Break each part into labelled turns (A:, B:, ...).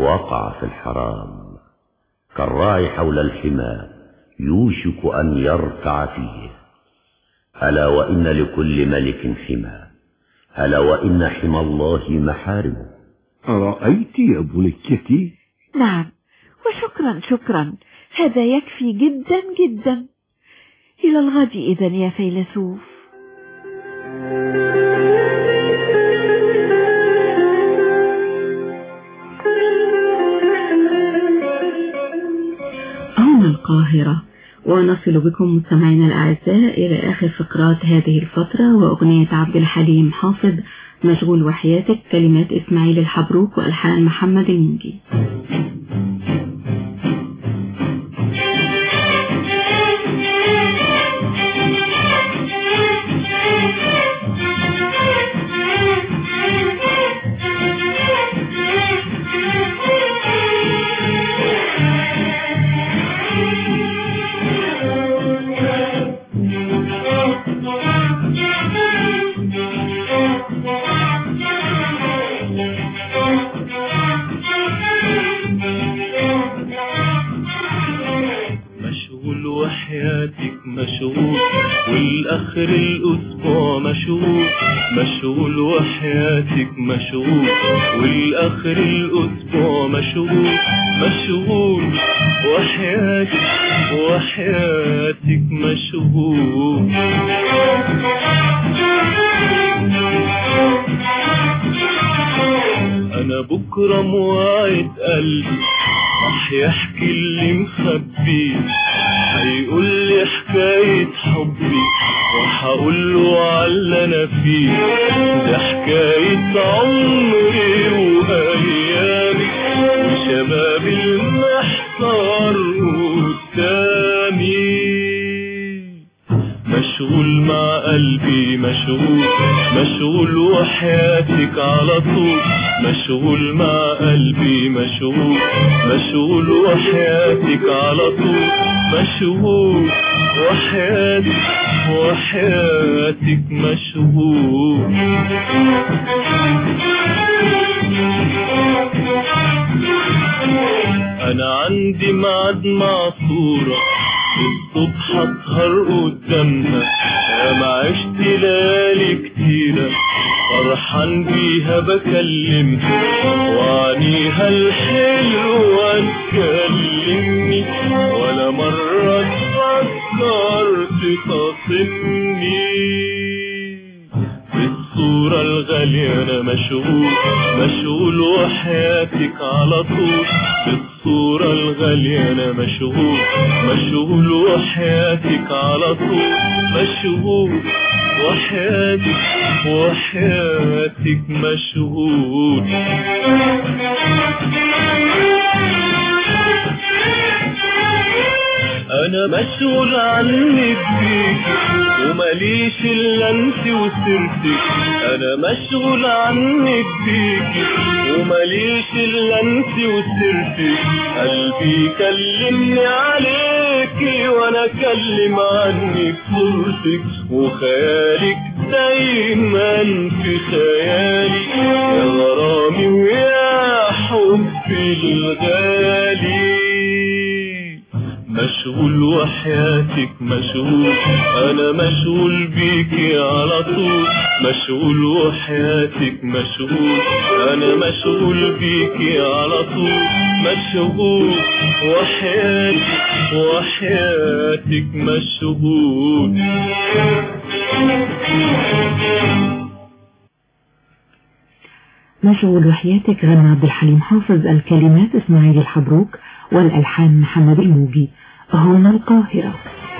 A: وقع في الحرام، كالراعي حول الحمى يوشك أن يرتع فيه. ألا وإن لكل ملك حمى، ألا وإن حمى الله محارمه.
B: أرأيت يا بنيتي؟
C: نعم، وشكرا شكرا، هذا يكفي جدا جدا. إلى الغد إذن يا فيلسوف.
D: هنا القاهرة، ونصل بكم مستمعينا الأعزاء إلى آخر فقرات هذه الفترة، وأغنية عبد الحليم حافظ مشغول وحياتك، كلمات إسماعيل الحبروك وألحان محمد الموجي.
E: مشغول والآخر الأسبوع مشغول، مشغول وحياتك مشغول والآخر الأسبوع مشغول، مشغول وحياتك مشغول. أنا بكرة موعد قلبي راح يحكي اللي مخبيه، هيقول لي حكاية حبي وهقول له على انا فيه، ده حكاية عمري وايامي وشبابي المحتار قدامي. مشغول مع قلبي مشغول، مشغول وحياتك على طول، مشغول مع قلبي مشغول، مشغول وحياتك على طول، مشغول وحياتك مشغول. انا عندي ميعاد مع صورة الصبح اسهر قدامها، يا ما عشت ليالي كتيرة فرحان بيها بكلمها، وعنيها الحلوة تكلمني ولا مرة فكرت تصمني. بالصورة الغالية أنا مشغول، مشغول وحياتك على طول، بالصورة الغالية أنا مشغول، مشغول وحياتك على طول، مشغول وحياتك مشغول. انا مشغول عنك بيكي وماليش الا انت وسرتك، انا مشغول عنك بيكي وماليش الا انت وسرتك، قلبي كلمني عليكي وانا اكلم عنك صورتك، وخيالك دايما في خيالي يا غرامي ويا حبي الغالي. مشغول وحياتك مشغول، انا مشغول بيكي على طول، مشغول وحياتك مشغول، انا مشغول بيكي على طول، مشغول وحياتك مشغول.
D: مشغول وحياتك غنى عبد الحليم حافظ، الكلمات إسماعيل الحبروك والألحان محمد الموجي. هنا القاهرة.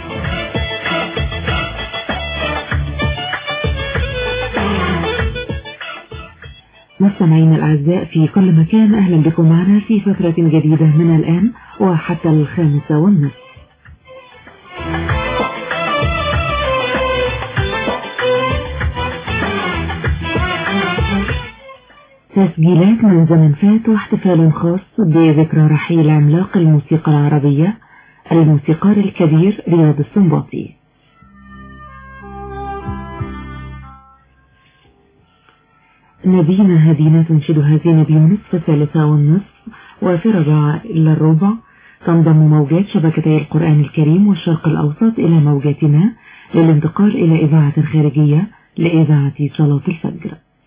D: مستمعين الأعزاء في كل مكان، أهلا بكم معنا في فترة جديدة من الآن وحتى 5:30. تسجيلات من زمن فات واحتفال خاص بذكرى رحيل عملاق الموسيقى العربية الموسيقار الكبير رياض السنباطي. نبينا هدينا تنشدها زينب يونس في 3:30، وفي 4:15 تنضم موجات شبكتي القرآن الكريم والشرق الأوسط إلى موجاتنا للانتقال إلى إذاعة خارجية لإذاعة صلاة الفجر.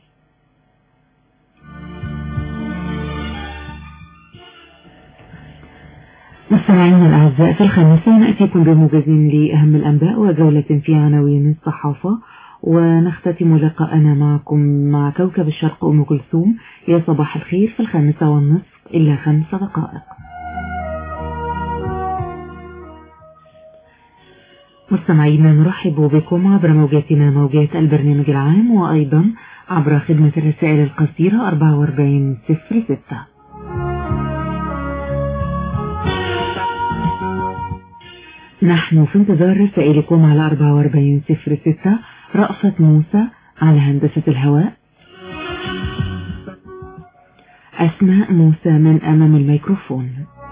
D: مستمعينا الأعزاء، في 5 نأتيكم بموجز لأهم الأنباء وجولة في عناوين الصحافة، ونختتم لقاءنا معكم مع كوكب الشرق أم كلثوم. يا صباح الخير في 5:30 إلا 5 دقائق. مستمعينا نرحب بكم عبر موجاتنا، موجات البرنامج العام، وأيضا عبر خدمة الرسائل القصيرة 4406. نحن في انتظار رسائلكم على 4406. رأفة موسى على هندسة الهواء، أسماء موسى من أمام الميكروفون.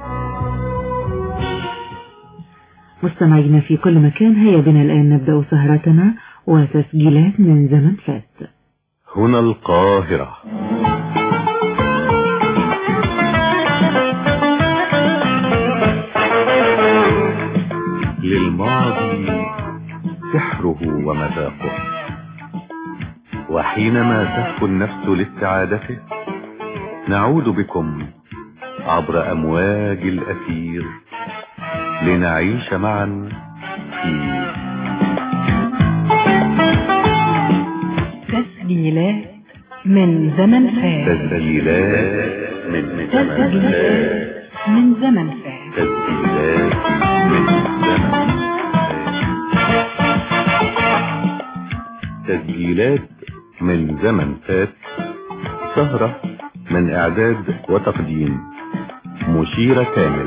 D: مستمعينا في كل مكان، هيا بنا الآن نبدأ سهرتنا وتسجيلات من زمن فات.
F: هنا القاهرة. للماضي سحره ومذاقه، وحينما تهفو النفس لاستعادته نعود بكم عبر أمواج الأثير لنعيش معا في
D: تسجيلات من زمن فات.
F: تسجيلات من زمن فات.
D: من زمن فات.
F: تسجيلات من زمن فات. تسجيلات من زمن فات. سهرة من إعداد وتقديم مشيرة كامل.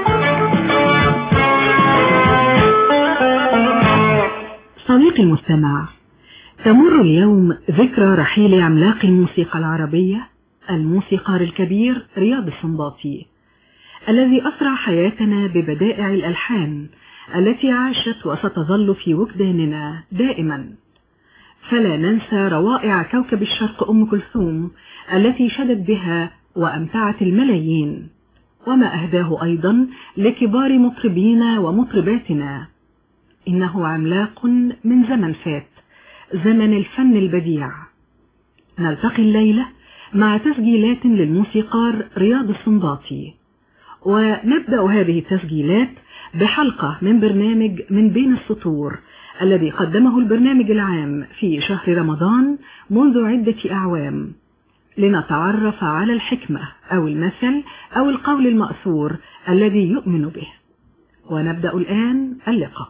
D: صديقي المستمع، تمر اليوم ذكرى رحيل عملاق الموسيقى العربية الموسيقار الكبير رياض السنباطي، الذي أسرع حياتنا ببدائع الألحان التي عاشت وستظل في وجداننا دائما. فلا ننسى روائع كوكب الشرق أم كلثوم التي شدت بها وأمتعت الملايين، وما أهداه أيضا لكبار مطربينا ومطرباتنا. إنه عملاق من زمن فات، زمن الفن البديع. نلتقي الليلة مع تسجيلات للموسيقار رياض السنباطي، ونبدأ هذه التسجيلات بحلقة من برنامج من بين السطور الذي قدمه البرنامج العام في شهر رمضان منذ عدة أعوام، لنتعرف على الحكمة أو المثل أو القول المأثور الذي يؤمن به. ونبدأ الآن اللقاء.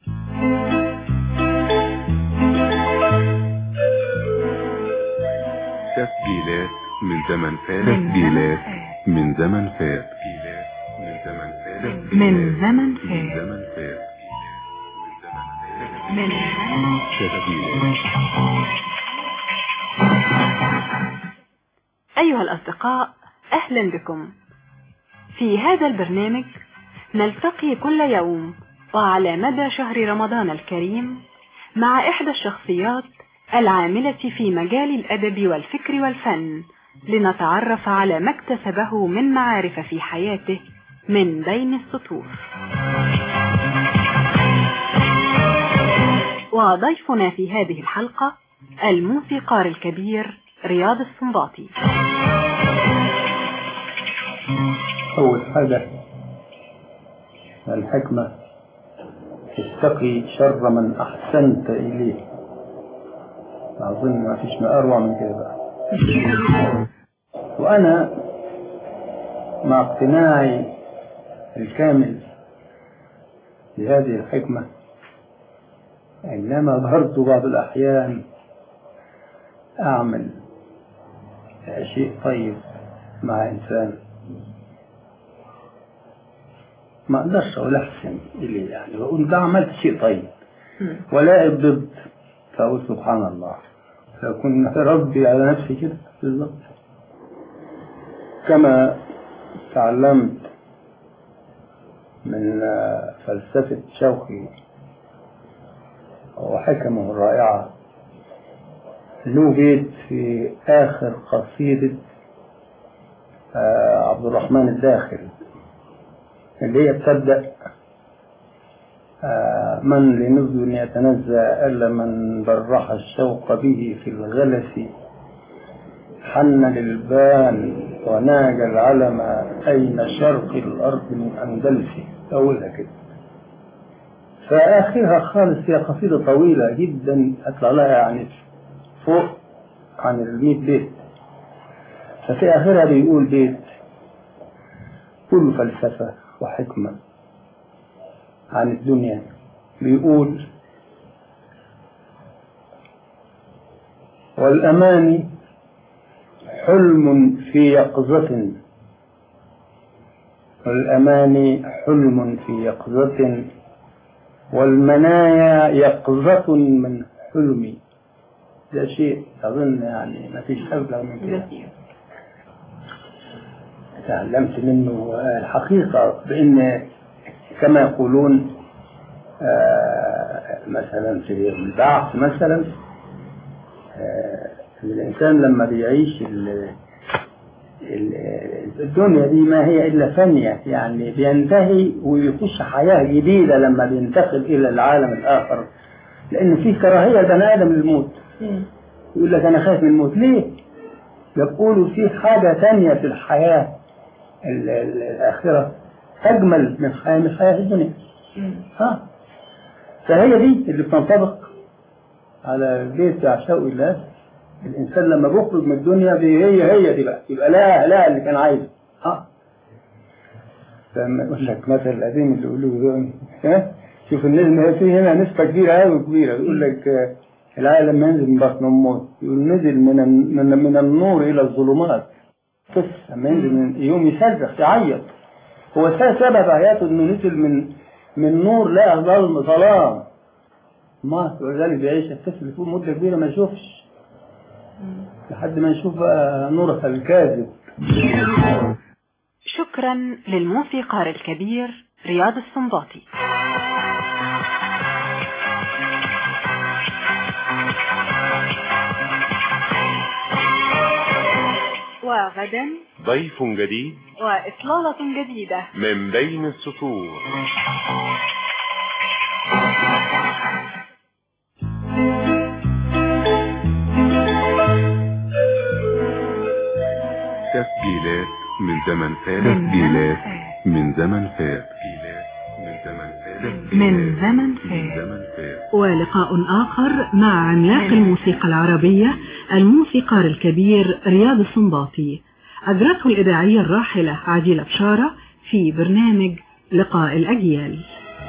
F: تسجيلات من زمن فات. تسجيلات من زمن فات.
D: من زمن فات.
F: من زمن فات.
D: أيها الأصدقاء، أهلا بكم. في هذا البرنامج نلتقي كل يوم وعلى مدى شهر رمضان الكريم مع إحدى الشخصيات العاملة في مجال الأدب والفكر والفن، لنتعرف على ما اكتسبه من معارف في حياته من بين السطور. وضيفنا في هذه الحلقة الموسيقار الكبير رياض السنباطي.
G: أول حاجة الحكمة، تتقي شر من أحسنت إليه. أظن ما فيش ما أروع من كده. وأنا مع اقتناعي الكامل بهذه الحكمة، إنما برضو بعض الأحيان أعمل شيء طيب مع إنسان ما أقدرش أقول أحسن إليه، يعني بقول ده عملت شيء طيب، ولا الضد، فأقول سبحان الله، فأكون ربي على نفسي كده بالضبط. كما تعلمت من فلسفة شوقي وحكمه الرائعة، له بيت في آخر قصيدة عبد الرحمن الداخل، اللي هي بتبدأ من لنزل يتنزى إلا من برح الشوق به في الغلس، حن للبان وناج العلم أين شرق الأرض من أندلس. أولها كده. فآخرها خالص هي قصيدة طويلة جدا أطلع لها يعني فوق عن 100 بيت. ففي آخرها بيقول بيت كل فلسفة وحكمة عن الدنيا، بيقول: والأماني حلم في يقظة، والأماني حلم في يقظة، والمنايا يقظة من حلمي. ده شيء أظن يعني ما فيش أبلغ من كده. تعلمت منه الحقيقة بأن كما يقولون مثلا في البعث مثلا الإنسان لما بيعيش الدنيا دي ما هي إلا فانية، يعني بينتهي ويخش حياة جديدة لما بينتقل إلى العالم الآخر، لأن فيه كراهية بني آدم للموت. يقول لك أنا خايف من الموت. ليه؟ يقولوا فيه حاجة تانية في الحياة الآخرة أجمل من حياة الدنيا. فهي دي اللي بتنطبق على بيت عشاء الله. الإنسان لما بيخرج من الدنيا هي دي بقى، يبقى لا اللي كان عايزه. فلما يقول لك مثل القديم اللي يقولوا شوف النسبة في هنا نسبة كبيرة أوي كبيرة. يقول لك العالم لما ينزل من بطن أمه يقول نزل من النور إلى الظلمات. طفل لما ينزل من يوم يصرخ يعيط، هو سبب حياته إنه نزل من نور لا ظلام. ما ولذلك بيعيش الطفل فوق مدة كبيرة ما يشوفش لحد ما نشوف بقى نورها الكاذب.
D: شكرا للموسيقار الكبير رياض السنباطي. وغدا
F: ضيف جديد
D: وإطلالة جديدة
F: من بين السطور. تسجيلات من زمن فات. تسجيلات من زمن فات.
D: من زمن فات. ولقاء آخر مع عملاق الموسيقى العربية الموسيقار الكبير رياض السنباطي، أجرته الإذاعية الراحلة عديلة بشارة في برنامج لقاء الأجيال.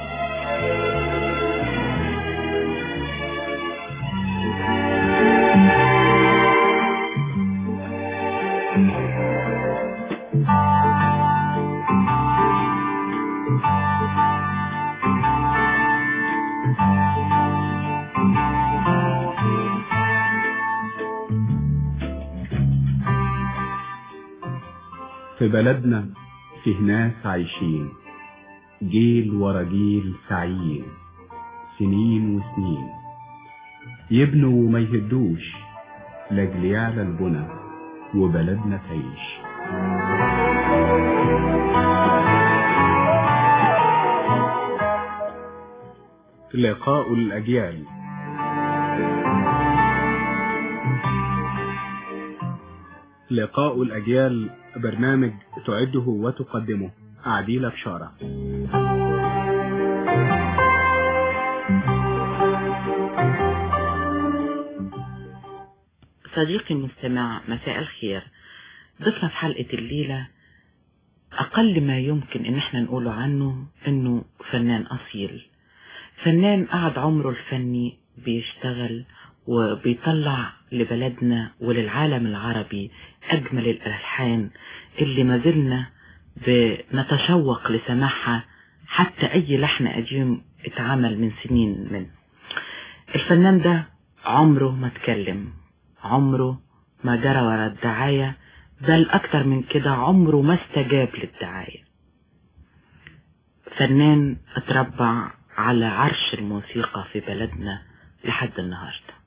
H: في بلدنا فيه ناس عايشين جيل ورا جيل سعيين، سنين وسنين يبنوا وما يهدوش لاجل يعلى البنى وبلدنا تعيش. لقاء الأجيال. لقاء الأجيال برنامج تعده وتقدمه عديلة بشارة.
I: صديقي المستمع، مساء الخير. ضيفنا في حلقة الليلة أقل ما يمكن إن احنا نقوله عنه إنه فنان أصيل، فنان قعد عمره الفني بيشتغل وبيطلع لبلدنا وللعالم العربي أجمل الألحان اللي ما زلنا بنتشوق لسماعها، حتى أي لحن قديم اتعمل من سنين منه. الفنان ده عمره ما اتكلم، عمره ما جرى ورا الدعاية، بل أكتر من كده عمره ما استجاب للدعاية. فنان اتربع على عرش الموسيقى في بلدنا لحد النهاردة.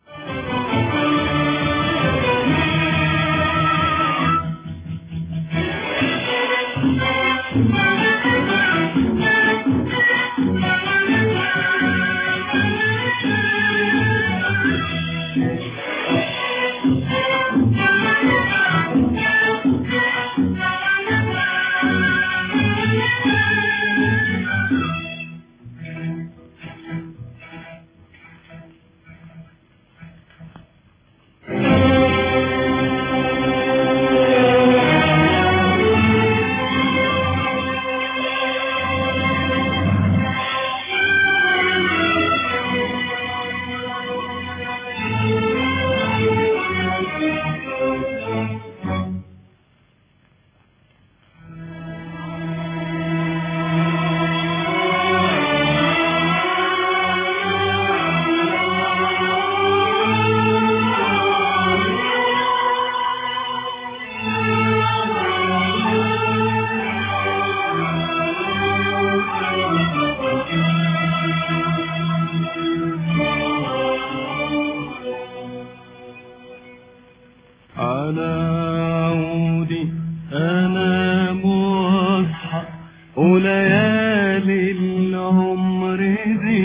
E: وليالي العمر ذي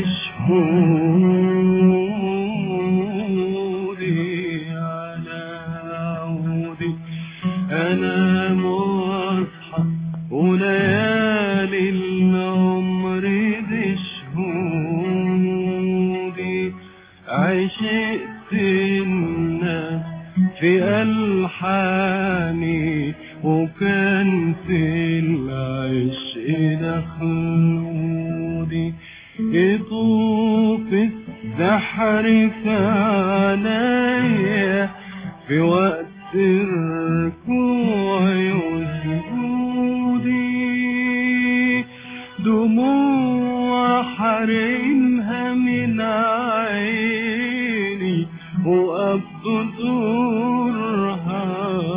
E: شهودي على عودي أنام وأصحى وليالي العمر ذي شهودي عشقت الناس في ألحاني وكان في العشق دخلودي يطوف السحر في عينيا في وقت الركوع وسجودي دموع حرمها من عيني وقبض دورها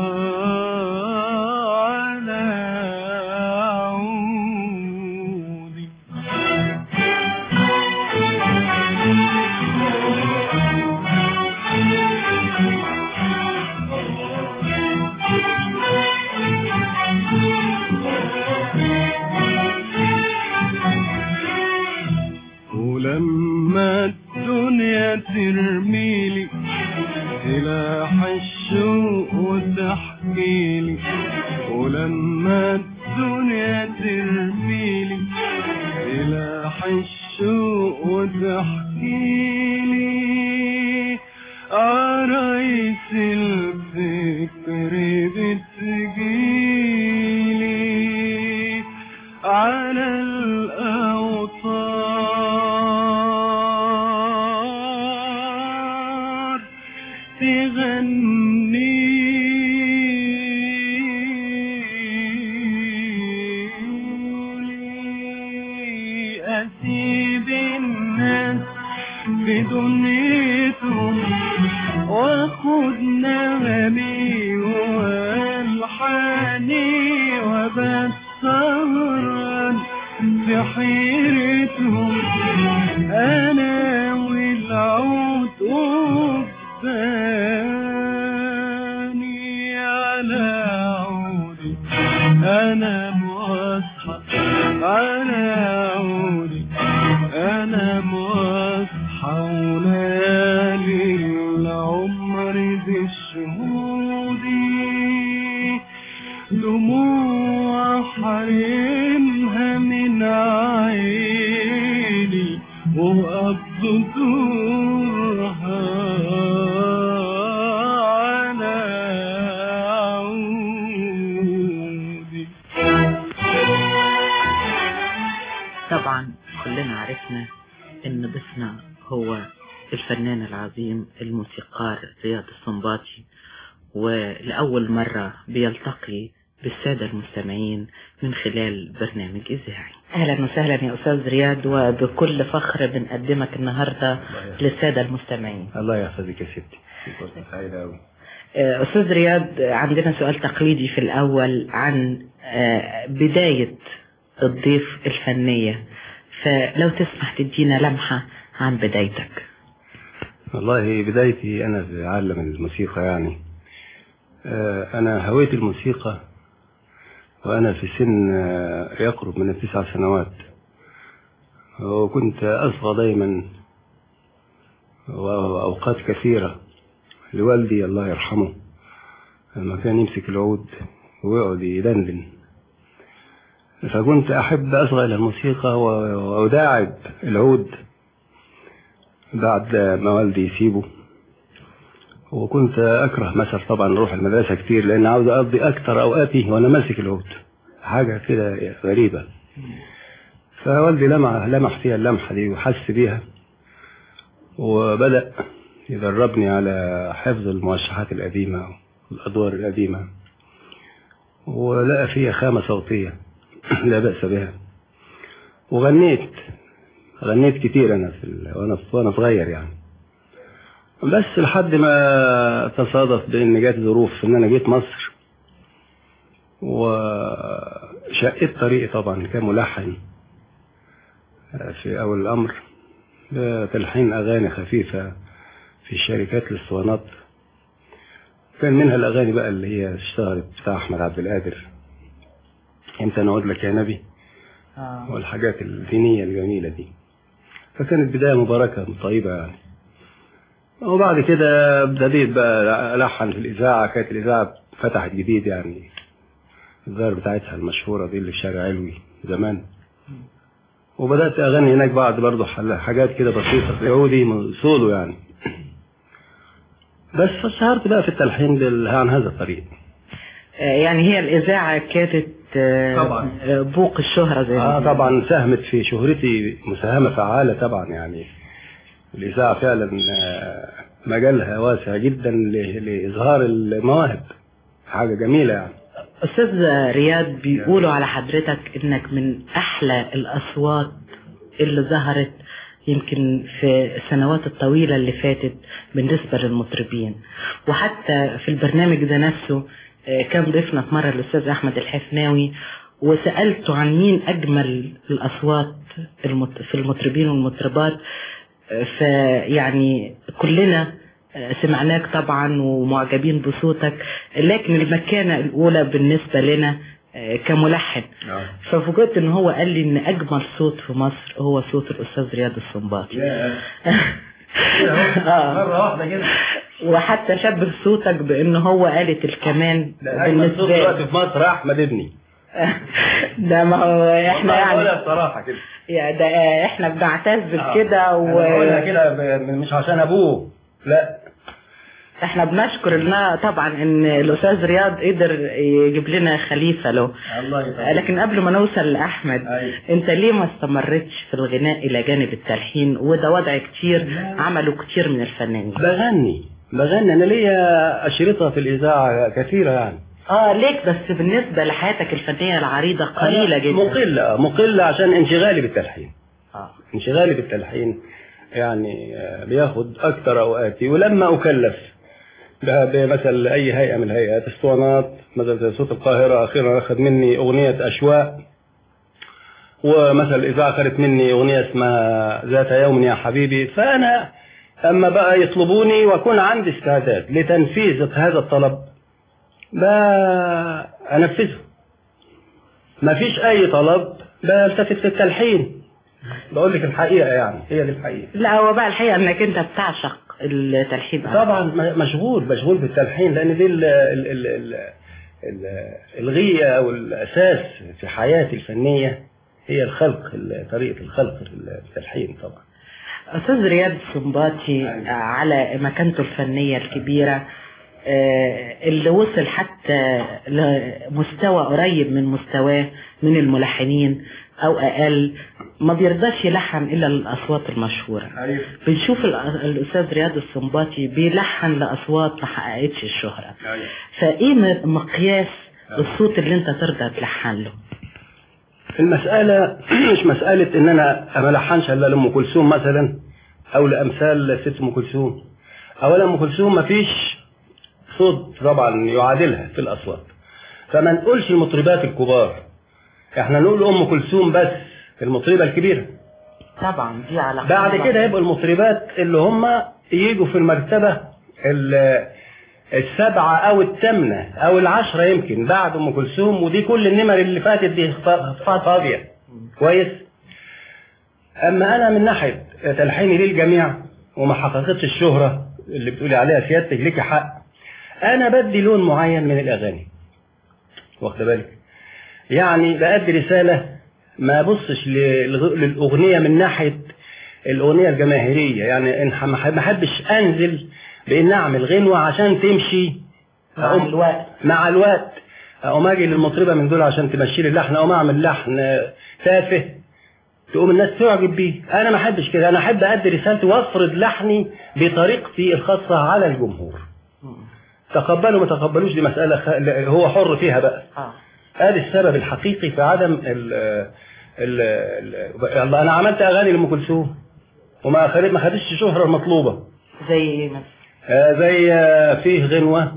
E: ولما الدنيا ترميلي سلاح الشوق وتحكيلي ولما الدنيا ترميلي سلاح الشوق وتحكيلي عرايس الفكر بتجيلي على الأوطار تغني أسيب الناس في دنيتهم واخد نغمي والحاني وبس سهران في حيرتهم انا والعود قدامي على عودي انا مصحى على عودي انا مصحى وليالي العمر ذي شهودي دموع حرمها من عيني وقبض دورها على عودي.
I: طبعا كلنا عرفنا ان ضيفنا هو الفنان العظيم الموسيقار رياض السنباطي، ولأول مرة بيلتقي بالسادة المستمعين من خلال برنامج إذاعي. أهلا وسهلا يا أستاذ رياض، وبكل فخر بنقدمك النهاردة للسادة المستمعين.
J: الله يحفظك يا ستي، فرصة سعيدة أوي.
I: أستاذ رياض، عندنا سؤال تقليدي في الأول عن بداية الضيف الفنية، فلو تسمح تدينا لمحة عن بدايتك.
J: والله بدايتي أنا في عالم الموسيقى، يعني أنا هويت الموسيقى وأنا في سن يقرب من 9 سنوات، وكنت أصغى دايما وأوقات كثيرة لوالدي الله يرحمه لما كان يمسك العود ويقعد يدندن، فكنت أحب أصغى إلى الموسيقى وأداعب العود بعد ما والدي يسيبه. وكنت أكره مثلا طبعا أروح المدرسة كتير لأن عاوز أقضي أكتر أوقاتي وأنا ماسك العود، حاجة كده غريبة. فوالدي لمح فيها اللمحة دي وحس بيها، وبدأ يدربني على حفظ الموشحات القديمة والأدوار القديمة، ولقى فيها خامة صوتية لا بأس بها. وغنيت كتير أنا وأنا صغير يعني، بس لحد ما تصادف بأن جات ظروف إن أنا جيت مصر وشقيت طريقي طبعا كملحن في أول الأمر بتلحين أغاني خفيفة في شركات الاسطوانات. كان منها الأغاني بقى اللي هي اشتهرت بتاع أحمد عبد القادر، امتى نعود لك يا نبي، والحاجات الدينية الجميلة دي. فكانت بداية مباركة طيبة يعني. وبعد كده بدأت بقى ألحن في الإذاعة. كانت الإذاعة فتحت جديد يعني، الظاهر بتاعتها المشهورة دي اللي في شارع علوي زمان، وبدأت أغني هناك بعد برضه حاجات كده بسيطة يهودي سولو يعني. بس فشهرت بقى في التلحين عن هذا الطريق.
I: يعني هي الإذاعة كانت
J: طبعا
I: بوق الشهرة زي ما
J: طبعا ساهمت في شهرتي مساهمة فعالة طبعا. يعني الإذاعة فعلا مجالها واسع جدا لإظهار المواهب، حاجة جميلة يعني.
I: أستاذ رياض، بيقولوا على حضرتك إنك من أحلى الأصوات اللي ظهرت يمكن في السنوات الطويلة اللي فاتت بالنسبة للمطربين، وحتى في البرنامج ده نفسه كان ضيفنا في مرة الأستاذ أحمد الحفناوي وسألته عن مين أجمل الأصوات في المطربين والمطربات، فيعني كلنا سمعناك طبعا ومعجبين بصوتك، لكن المكانة الأولى بالنسبة لنا كملحن. ففوجئت ان هو قال لي ان اجمل صوت في مصر هو صوت الاستاذ رياض السنباطي.
J: مرة واحدة كده.
I: وحتى شبه صوتك بان هو آلة الكمان
J: بالنسبة لي دلوقتي في مصر احمد ابني.
I: ده ما هو احنا يعني
J: بصراحة كده،
I: يعني ده احنا بنعتز بكده
J: بقولها كده مش عشان ابوه، لا
I: احنا بنشكر الله طبعا ان الاستاذ رياض قدر يجيب لنا خليفة له. لكن قبل ما نوصل لاحمد، انت ليه ما استمرتش في الغناء الى جانب التلحين؟ وده وضع كتير عملوا كتير من الفنانين.
J: بغني انا ليا اشرطة في الاذاعة كثيرة يعني.
I: ليك، بس بالنسبة لحياتك الفنية العريضة قليلة جدا.
J: مقلة عشان انشغالي بالتلحين. انشغالي بالتلحين يعني بياخد اكتر اوقاتي. ولما اكلف بمثل اي هيئة من الهيئات، اسطوانات مثلا زي صوت القاهرة اخيرا اخذ مني اغنية اشواق، ومثلا الاذاعة اخذت مني اغنية اسمها ذات يوم يا حبيبي. فانا اما بقى يطلبوني واكون عندي استعداد لتنفيذ هذا الطلب بأنفذه، ما فيش اي طلب بلتفت في التلحين. بقول لك الحقيقة يعني، هي دي الحقيقة.
I: لا هو بقى الحقيقة انك انت بتعشق التلحين
J: طبعا. مشغول بالتلحين لان دي الغية او الاساس في حياتي الفنية هي الخلق، طريقة الخلق في التلحين طبعا.
I: أستاذ رياض السنباطي على مكانته الفنية الكبيرة اللي وصل حتى لمستوى قريب من مستواه من الملحنين أو أقل، ما بيرضاش يلحن إلا للأصوات المشهورة. بنشوف الأستاذ رياض السنباطي بيلحن لأصوات ما حققتش الشهرة. فإيه مقياس الصوت اللي أنت ترضى تلحن له؟
J: المسألة مش مسألة إن أنا ما لحنش إلا لأم كلثوم مثلا أو لأمثال ست أم كلثوم. أولا أم كلثوم ما فيش صوت طبعا يعادلها في الأصوات، فما نقولش المطربات الكبار، احنا نقول أم كلثوم بس المطربة الكبيرة.
I: طبعا دي على
J: بعد كده يبقوا المطربات اللي هم يجوا في المرتبة السبعة او الثامنة او العشرة يمكن بعد ام كلثوم، ودي كل النمر اللي فاتت دي فاضية كويس. اما انا من ناحية تلحيني للجميع وما حققتش الشهرة اللي بتقولي عليها سيادتك لك حق، انا بدي لون معين من الاغاني، واخد بالك؟ يعني بأدي رسالة، ما بصش للاغنية من ناحية الاغنية الجماهيرية، يعني ما احبش انزل بان اعمل غنوة عشان تمشي مع الوقت اقوم اجي للمطربة من دول عشان تمشي لي اللحن، او اعمل لحن تافه تقوم الناس تعجب بيه. انا ما احبش كده، انا احب ادي رسالتي وافرض لحني بطريقتي الخاصة على الجمهور. تقبلوا ما تقبلوش دي مسألة هو حر فيها بقى. هذا السبب الحقيقي في عدم انا عملت اغاني لأم كلثوم وما خدتش الشهرة المطلوبة.
I: زي ايه مثلا؟
J: زي فيه غنوة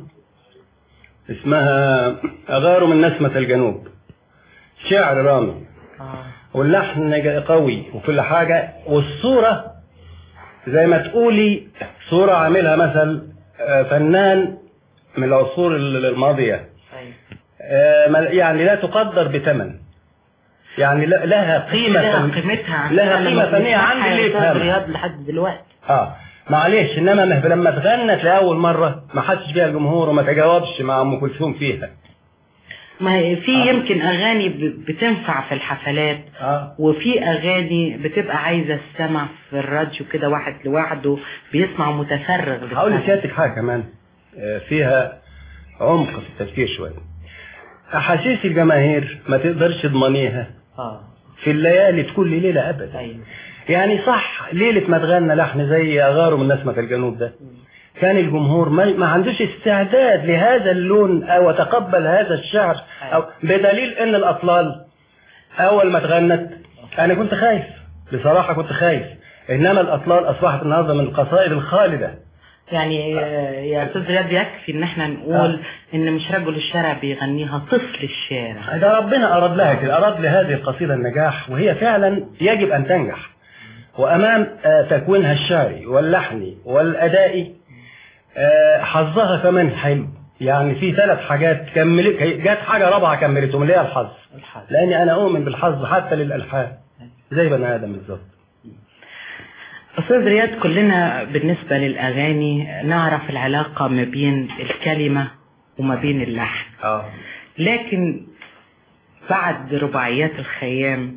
J: اسمها أغار من نسمة الجنوب، شعر رامي واللحن قوي وكل حاجة، والصورة زي ما تقولي صورة عاملها مثل فنان من العصور الماضية، يعني لا تقدر بثمن، يعني لها قيمة لها قيمة فنية عند اللي يفهمها
I: لحد دلوقتي.
J: معلش، انما لما اتغنت لاول مره ما حدش بيها الجمهور وما تجاوبش مع ام كلثوم فيها.
I: ما في يمكن اغاني بتنفع في الحفلات وفي اغاني بتبقى عايزه السمع في الراديو كده واحد لوحده بيسمع متفرغ.
J: هقول لسيادتك حاجه كمان فيها عمق في التفكير شويه. احاسيس الجماهير ما تقدرش تضمنيها في الليالي كل ليله ابدا. يعني صح ليله ما تغنى لحن زي أغار من نسمة الجنوب ده كان الجمهور ما عندوش استعداد لهذا اللون او تقبل هذا الشعر، أو بدليل ان الاطلال اول ما تغنت انا كنت خايف بصراحة، كنت خايف، انما الاطلال اصبحت النهارده من القصائد الخالدة.
I: يعني يا استاذ رياض يكفي ان احنا نقول ان مش رجل الشارع بيغنيها، طفل الشارع.
J: ده ربنا اراد لها كده، اراد لهذه القصيدة النجاح، وهي فعلا يجب ان تنجح، وامام تكوينها الشعري واللحني والادائي حظها كمان حلو. يعني في 3 حاجات كملت، جت حاجة رابعة كملتهم اللي هي الحظ. لاني انا اؤمن بالحظ حتى للالحان زي بني ادم بالظبط.
I: أستاذ رياض، كلنا بالنسبة للأغاني نعرف العلاقة ما بين الكلمة وما بين اللحن. لكن بعد رباعيات الخيام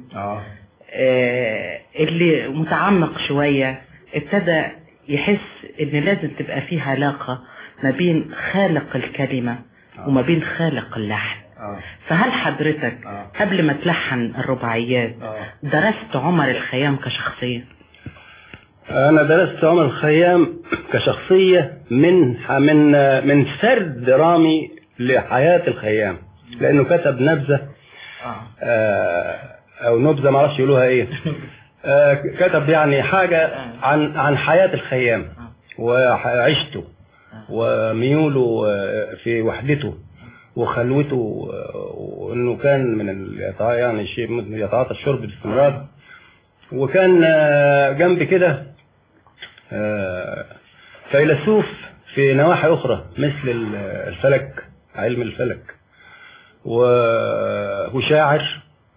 I: اللي متعمق شوية ابتدى يحس ان لازم تبقى فيه علاقة ما بين خالق الكلمة وما بين خالق اللحن. فهل حضرتك قبل ما تلحن الرباعيات درست عمر الخيام كشخصية؟
J: أنا درست عمر الخيام كشخصية من سرد رامي لحياة الخيام، لأنه كتب نبذة أو نبذة معرفش يقولوها إيه، كتب يعني حاجة عن حياة الخيام وعيشته وميوله في وحدته وخلوته، وإنه كان من يعني شيء يتعاطى الشرب باستمرار، وكان جنب كده فيلسوف في نواحي أخرى مثل الفلك، علم الفلك، وشاعر،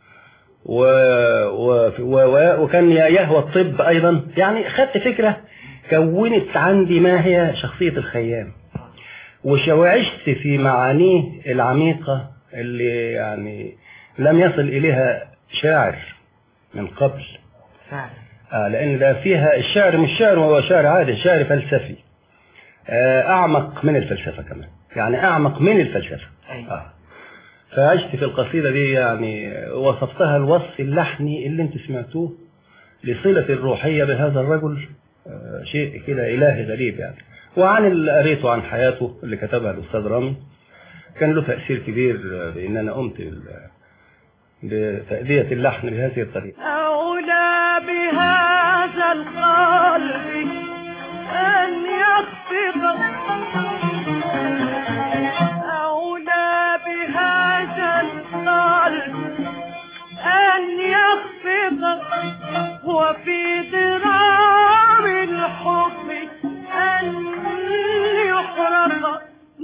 J: وكان يهوى الطب أيضا. يعني خدت فكرة كونت عندي ما هي شخصية الخيام، وعشت في معانيه العميقة اللي يعني لم يصل إليها شاعر من قبل. لأن ده فيها الشعر مش شعر هو شعر عادي، شعر فلسفي أعمق من الفلسفة كمان، يعني أعمق من الفلسفة. فعشت في القصيدة دي يعني وصفتها الوصف اللحني اللي انت سمعتوه لصلة الروحية بهذا الرجل، شيء كده إلهي غريب يعني. وعن اللي قريته عن حياته اللي كتبها الأستاذ رامي كان له تأثير كبير بأن أنا قمت بتأدية اللحن بهذه الطريقة.
E: أولى بهذا القلب أن يخفق، أولى بهذا القلب أن يخفق، وفي ضرام الحب أن يحرق،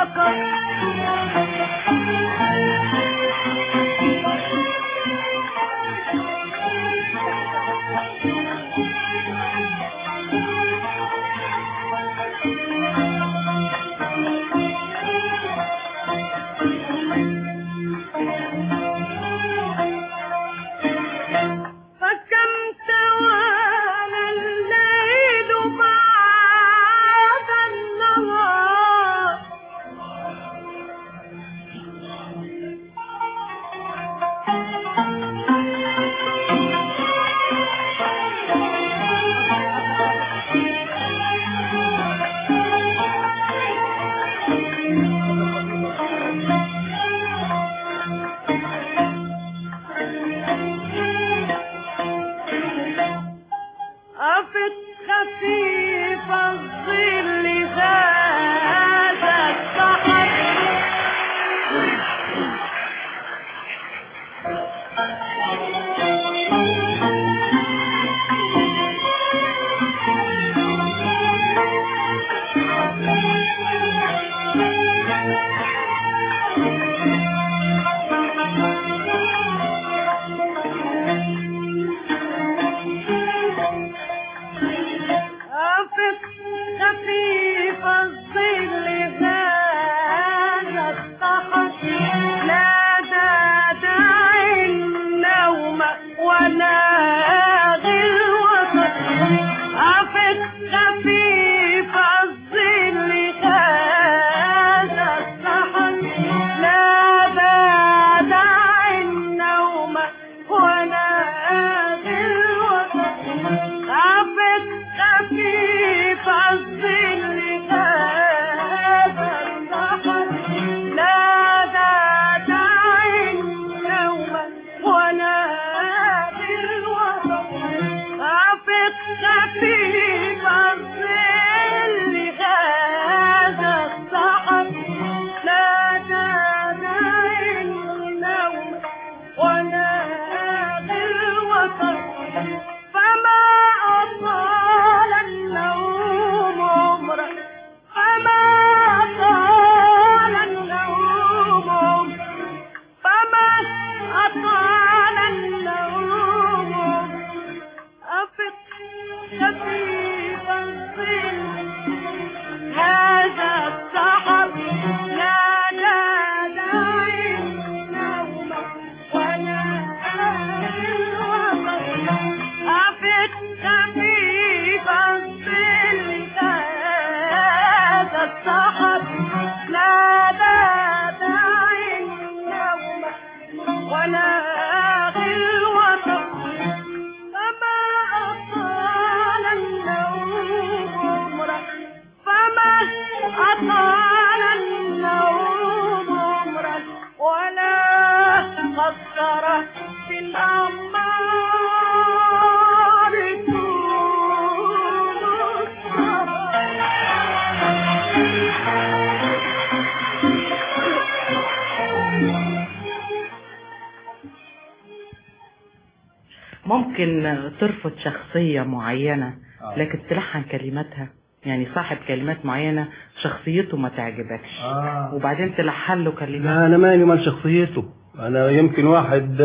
I: ممكن ترفض شخصية معينة لكن تلحن كلماتها، يعني صاحب كلمات معينة شخصيته ما تعجبكش وبعدين تلحن له كلمات.
J: لا أنا مالي مال شخصيته، أنا يمكن واحد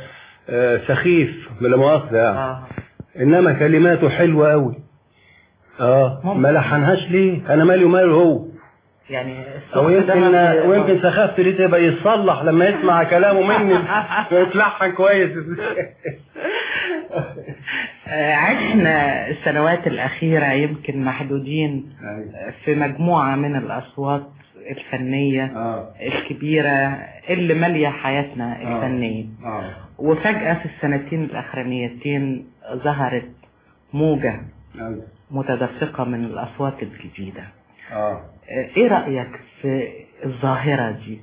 J: سخيف بلا مؤاخذة يعني إنما كلماته حلوة أوي. ما لحنهاش ليه؟ أنا مالي وماله هو
I: يعني
J: ويمكن سخافته دي تبقى يتصلح لما يسمع كلامه مني ويتلحن كويس.
I: عشنا السنوات الأخيرة يمكن محدودين في مجموعة من الأصوات الفنية الكبيرة اللي مالية حياتنا الفنية، وفجأة في السنتين الأخرانيتين ظهرت موجة متدفقة من الأصوات الجديدة. ايه رأيك في الظاهرة دي؟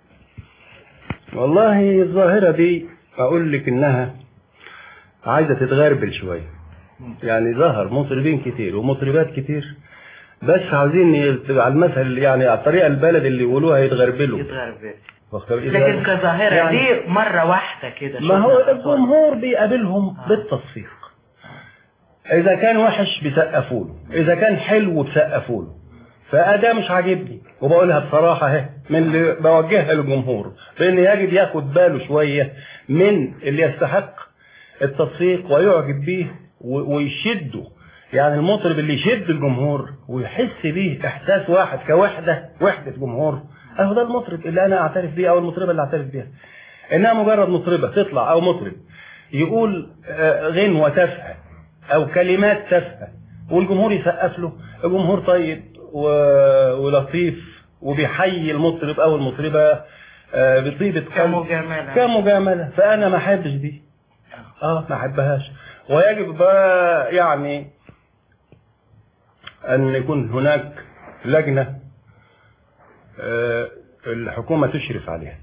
J: والله الظاهرة دي اقول لك انها عايزة تتغربل شوية، يعني ظهر مطربين كتير ومطربات كتير بس عاوزين على المثل يعني على الطريقة البلد اللي يقولوها يتغربلوا.
I: لكن كظاهرة يعني دي مرة واحدة كده،
J: ما هو الجمهور بيقابلهم بالتصفيق، اذا كان وحش بيسقفوا له، اذا كان حلو بيسقفوا له، فأداء مش عاجبني، وبقولها بصراحة اهي من اللي بوجهها للجمهور، بأن يجب ياخد باله شوية من اللي يستحق التصفيق ويعجب بيه ويشده. يعني المطرب اللي يشد الجمهور ويحس بيه إحساس واحد كوحدة، وحدة جمهور، أهو ده المطرب اللي أنا أعترف بيه أو المطربة اللي أعترف بيها. إنها مجرد مطربة تطلع أو مطرب يقول غنوة تافهة أو كلمات تافهة والجمهور يسقف له، الجمهور طيب ولطيف وبيحيي المطرب أو المطربة بطيبة كمجاملة. فأنا ما أحبش دي، ما أحبهاش. ويجب بقى يعني أن يكون هناك لجنة الحكومة تشرف عليها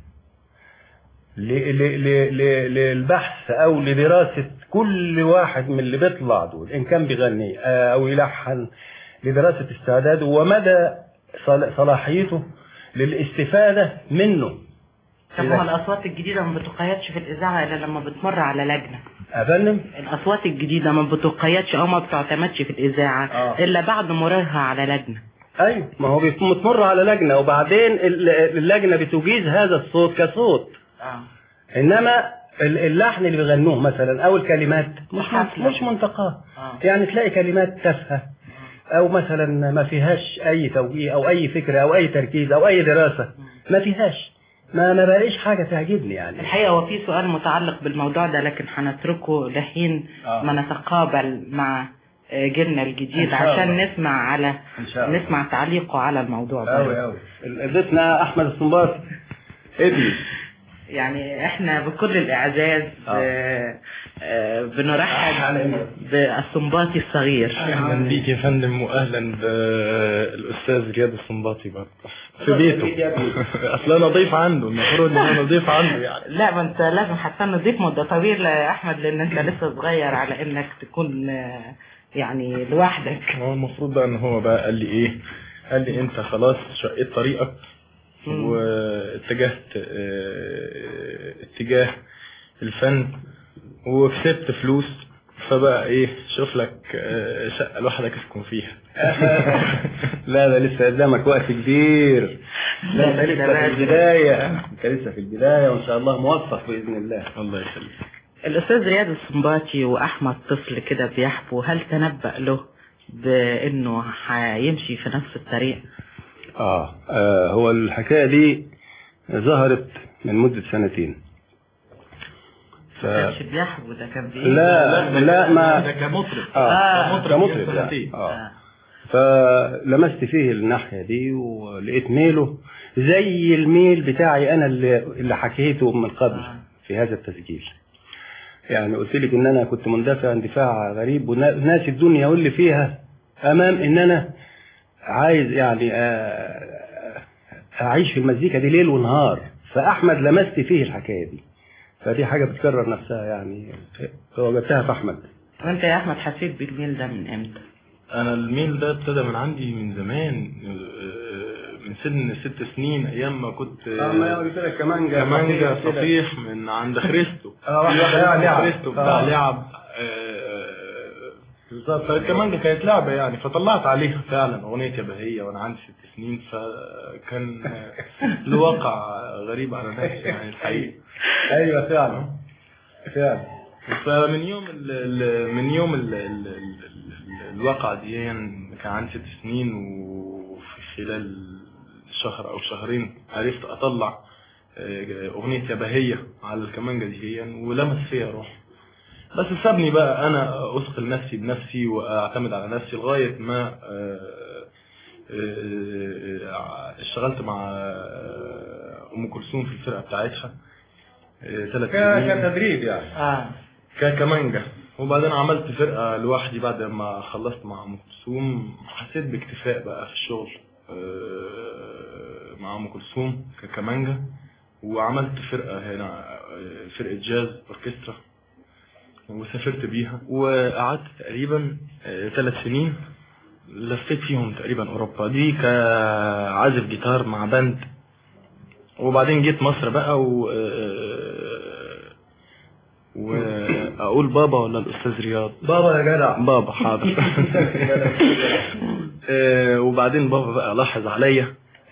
J: للبحث أو لدراسة كل واحد من اللي بيطلع دول، إن كان بيغني أو يلحن، لدراسة استعداده ومدى صلاحيته للاستفادة منه.
I: طب هو الأصوات الجديدة ما بتقيدش في الإذاعة إلا لما بتمر على لجنة؟
J: أفندم؟
I: الأصوات الجديدة ما بتقيدش أو ما بتعتمدش في الإذاعة إلا بعد مرورها على لجنة.
J: أيوة، ما هو بتمر على لجنة وبعدين اللجنة بتجيز هذا الصوت كصوت. إنما اللحن اللي بيغنوه مثلا أو الكلمات مش منتقاه. يعني تلاقي كلمات تافهة أو مثلا ما فيهاش أي توجيه أو أي فكرة أو أي تركيز أو أي دراسة، ما فيهاش، ما بقاش حاجة تعجبني. يعني
I: الحقيقة هو في سؤال متعلق بالموضوع ده لكن هنتركه لحين ما نتقابل مع جيلنا الجديد عشان نسمع تعليقه على الموضوع ده.
J: أوي ضيفنا أحمد السنباطي ابني.
I: يعني احنا بكل الاعزاز بنرحب بالسنباطي الصغير.
K: اهلا بيك يا فندم واهلا بالاستاذ رياض السنباطي برضه في بيته. اصل انا ضيف عنده، المفروض ان انا ضيف عنده يعني.
I: لا ما انت لازم حتى نضيف مده طويله يا احمد لان انت لسه صغير على انك تكون يعني لوحدك.
K: هو المفروض بقى ان هو بقى قال لي انت خلاص شقيت طريقك واتجهت اتجاه الفن وكسبت فلوس، فبقى شوف لك شقة لوحدك تكون فيها.
J: لا لسه قدامك وقت كبير. لا لسه في البداية، انت لسه في البداية وان شاء الله موفق بإذن الله.
K: الله يخليك.
I: الأستاذ رياض السنباطي وأحمد طفل كده بيحبوا، هل تنبأ له بأنه هيمشي في نفس الطريق؟
J: هو الحكاية دي ظهرت من مدة 2 سنين.
I: كانش بيحبوا ده كان
J: لا ما
K: ده كمطرب.
J: كمطرب سنتين. فلمست فيه الناحية دي ولقيت ميله زي الميل بتاعي أنا اللي حكيته من قبل في هذا التسجيل. يعني قلت لك إن أنا كنت مندفع اندفاع غريب وناس الدنيا واللي فيها أمام إن أنا عايز يعني أعيش في المزيكا دي ليل ونهار. فأحمد لمست فيه الحكاية دي، فدي حاجة بتكرر نفسها يعني وجدتها في أحمد.
I: وأنت يا أحمد حسيت بالميل ده من إمتى؟
K: أنا الميل ده ابتدى من عندي من زمان، من سن 6 سنين أيام ما كنت كمانجا صفيح من عند خريستو. خريستو بتاع لعب فالكمانجا كانت لعبة يعني، فطلعت عليها فعلا أغنية يا بهية وأنا عندي 6 سنين. فكان له وقع غريب على نفسي يعني الحقيقة.
J: أيوة فعلا.
K: فمن يوم الواقع دي كان عندي 6 سنين، وفي خلال شهر أو شهرين عرفت أطلع أغنية يا بهية على الكمانجا دي ولمس فيها روح. بس سابني بقى أنا أثقل نفسي بنفسي وأعتمد على نفسي لغاية ما اشتغلت مع أم كلثوم في الفرقة بتاعتها 3 سنين
J: كتدريب يعني
K: كمانجا. وبعدين عملت فرقة لوحدي بعد ما خلصت مع أم كلثوم. حسيت باكتفاء بقى في الشغل مع أم كلثوم كمانجا، وعملت فرقة هنا فرقة جاز أوركسترا وسافرت بيها وقعدت تقريبا 3 سنين لفيت فيهم تقريبا أوروبا دي كعازف جيتار مع باند. وبعدين جيت مصر بقى وأقول بابا ولا الأستاذ رياض؟
J: بابا يا جدع.
K: بابا حاضر. وبعدين بابا بقى لاحظ عليا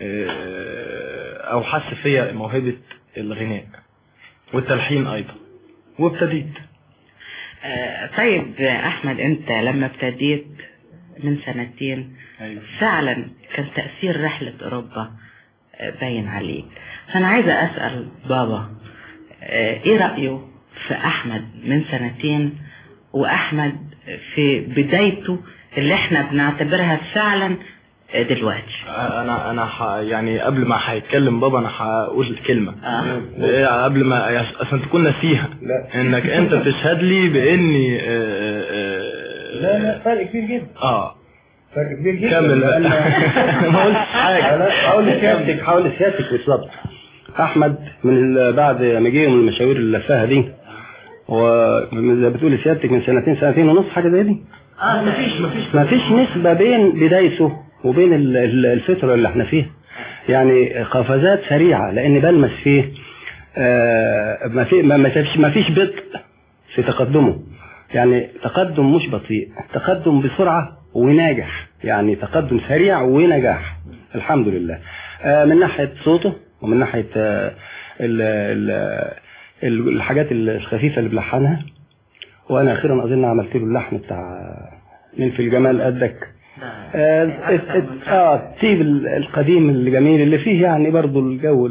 K: او حس فيا موهبة الغناء والتلحين ايضا وابتديت.
I: طيب احمد، انت لما ابتديت من سنتين
K: أيوة.
I: فعلا كان تأثير رحلة اوروبا باين عليك. فانا عايزة اسأل بابا ايه رأيه في احمد من سنتين واحمد في بدايته اللي احنا بنعتبرها فعلا دلوقتي؟
K: انا يعني قبل ما هيتكلم بابا انا هقول كلمه قبل ما عشان تكون نسيها. انك انت تشهد لي باني
G: لا فرق كبير جدا. فرق كبير جدا.
K: كمل بقى. ما قلتش حاجه.
J: حاول لسيادتك بالظبط. احمد من بعد ما جه من المشاوير اللي لفاها دي، وزي بتقول سيادتك من سنتين ونص حاجه زي دي. مفيش نسبه بين بدايته وبين الفتره اللي احنا فيها، يعني قفزات سريعه، لان بلمس فيه ما فيش بطء في تقدمه، يعني تقدم مش بطيء، تقدم بسرعه وناجح، يعني تقدم سريع ونجاح الحمد لله. من ناحيه صوته ومن ناحيه الحاجات الخفيفه اللي بلحنها. وانا اخيرا اظن عملت له اللحن بتاع من في الجمال قدك، التيب القديم الجميل اللي فيه يعني برضو الجو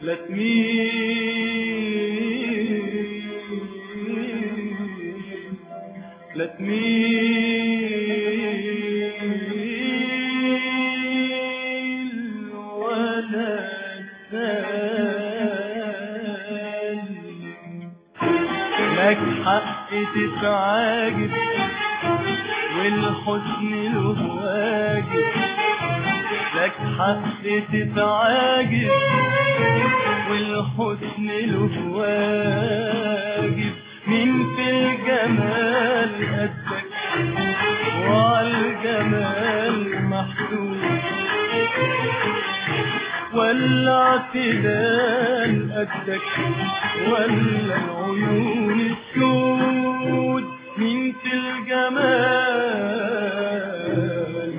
E: لا تميل لا تميل ولا تسلم لك حق تتعاجب والحسن له واجب لك حق تتعاجب والحسن له واجب مين في الجمال قدك وعالجمال محدود ولا اعتدال قدك ولا العيون السود مين في الجمال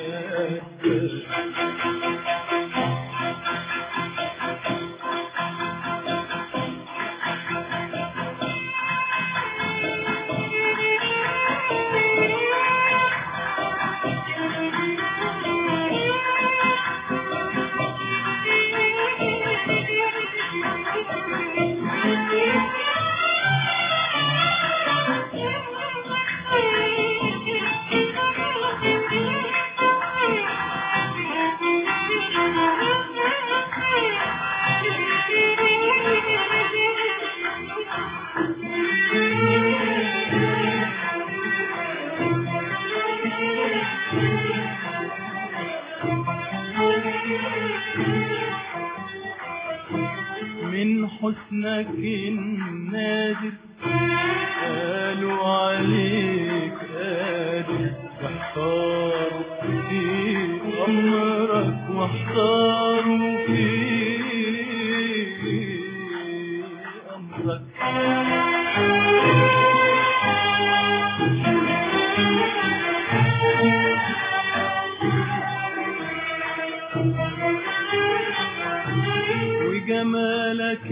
E: من حسنك النادر قالوا عليك قادر واحتاروا في أمرك واحتاروا في أمرك وجمالك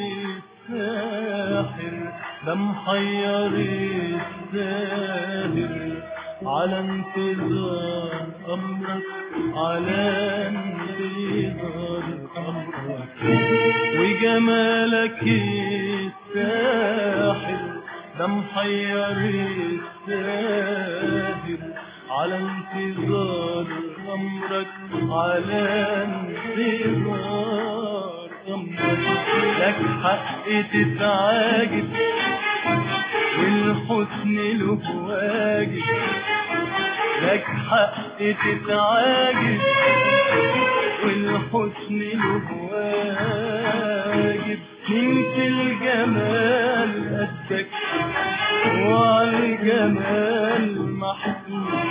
E: الساحر ده محير الساهر على انتظار أمرك على انتظار أمرك وجمالك الساحر ده محير الساهر على انتظار أمرك على انتظار أمرك لك حق تتعاجب والحسن له واجب لك حق تتعاجب والحسن له واجب من في الجمال قدك وعالجمال محدود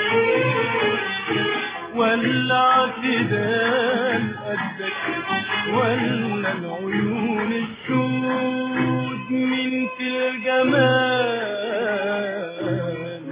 E: ولا اعتدال قدك ولا العيون السود من في الجمال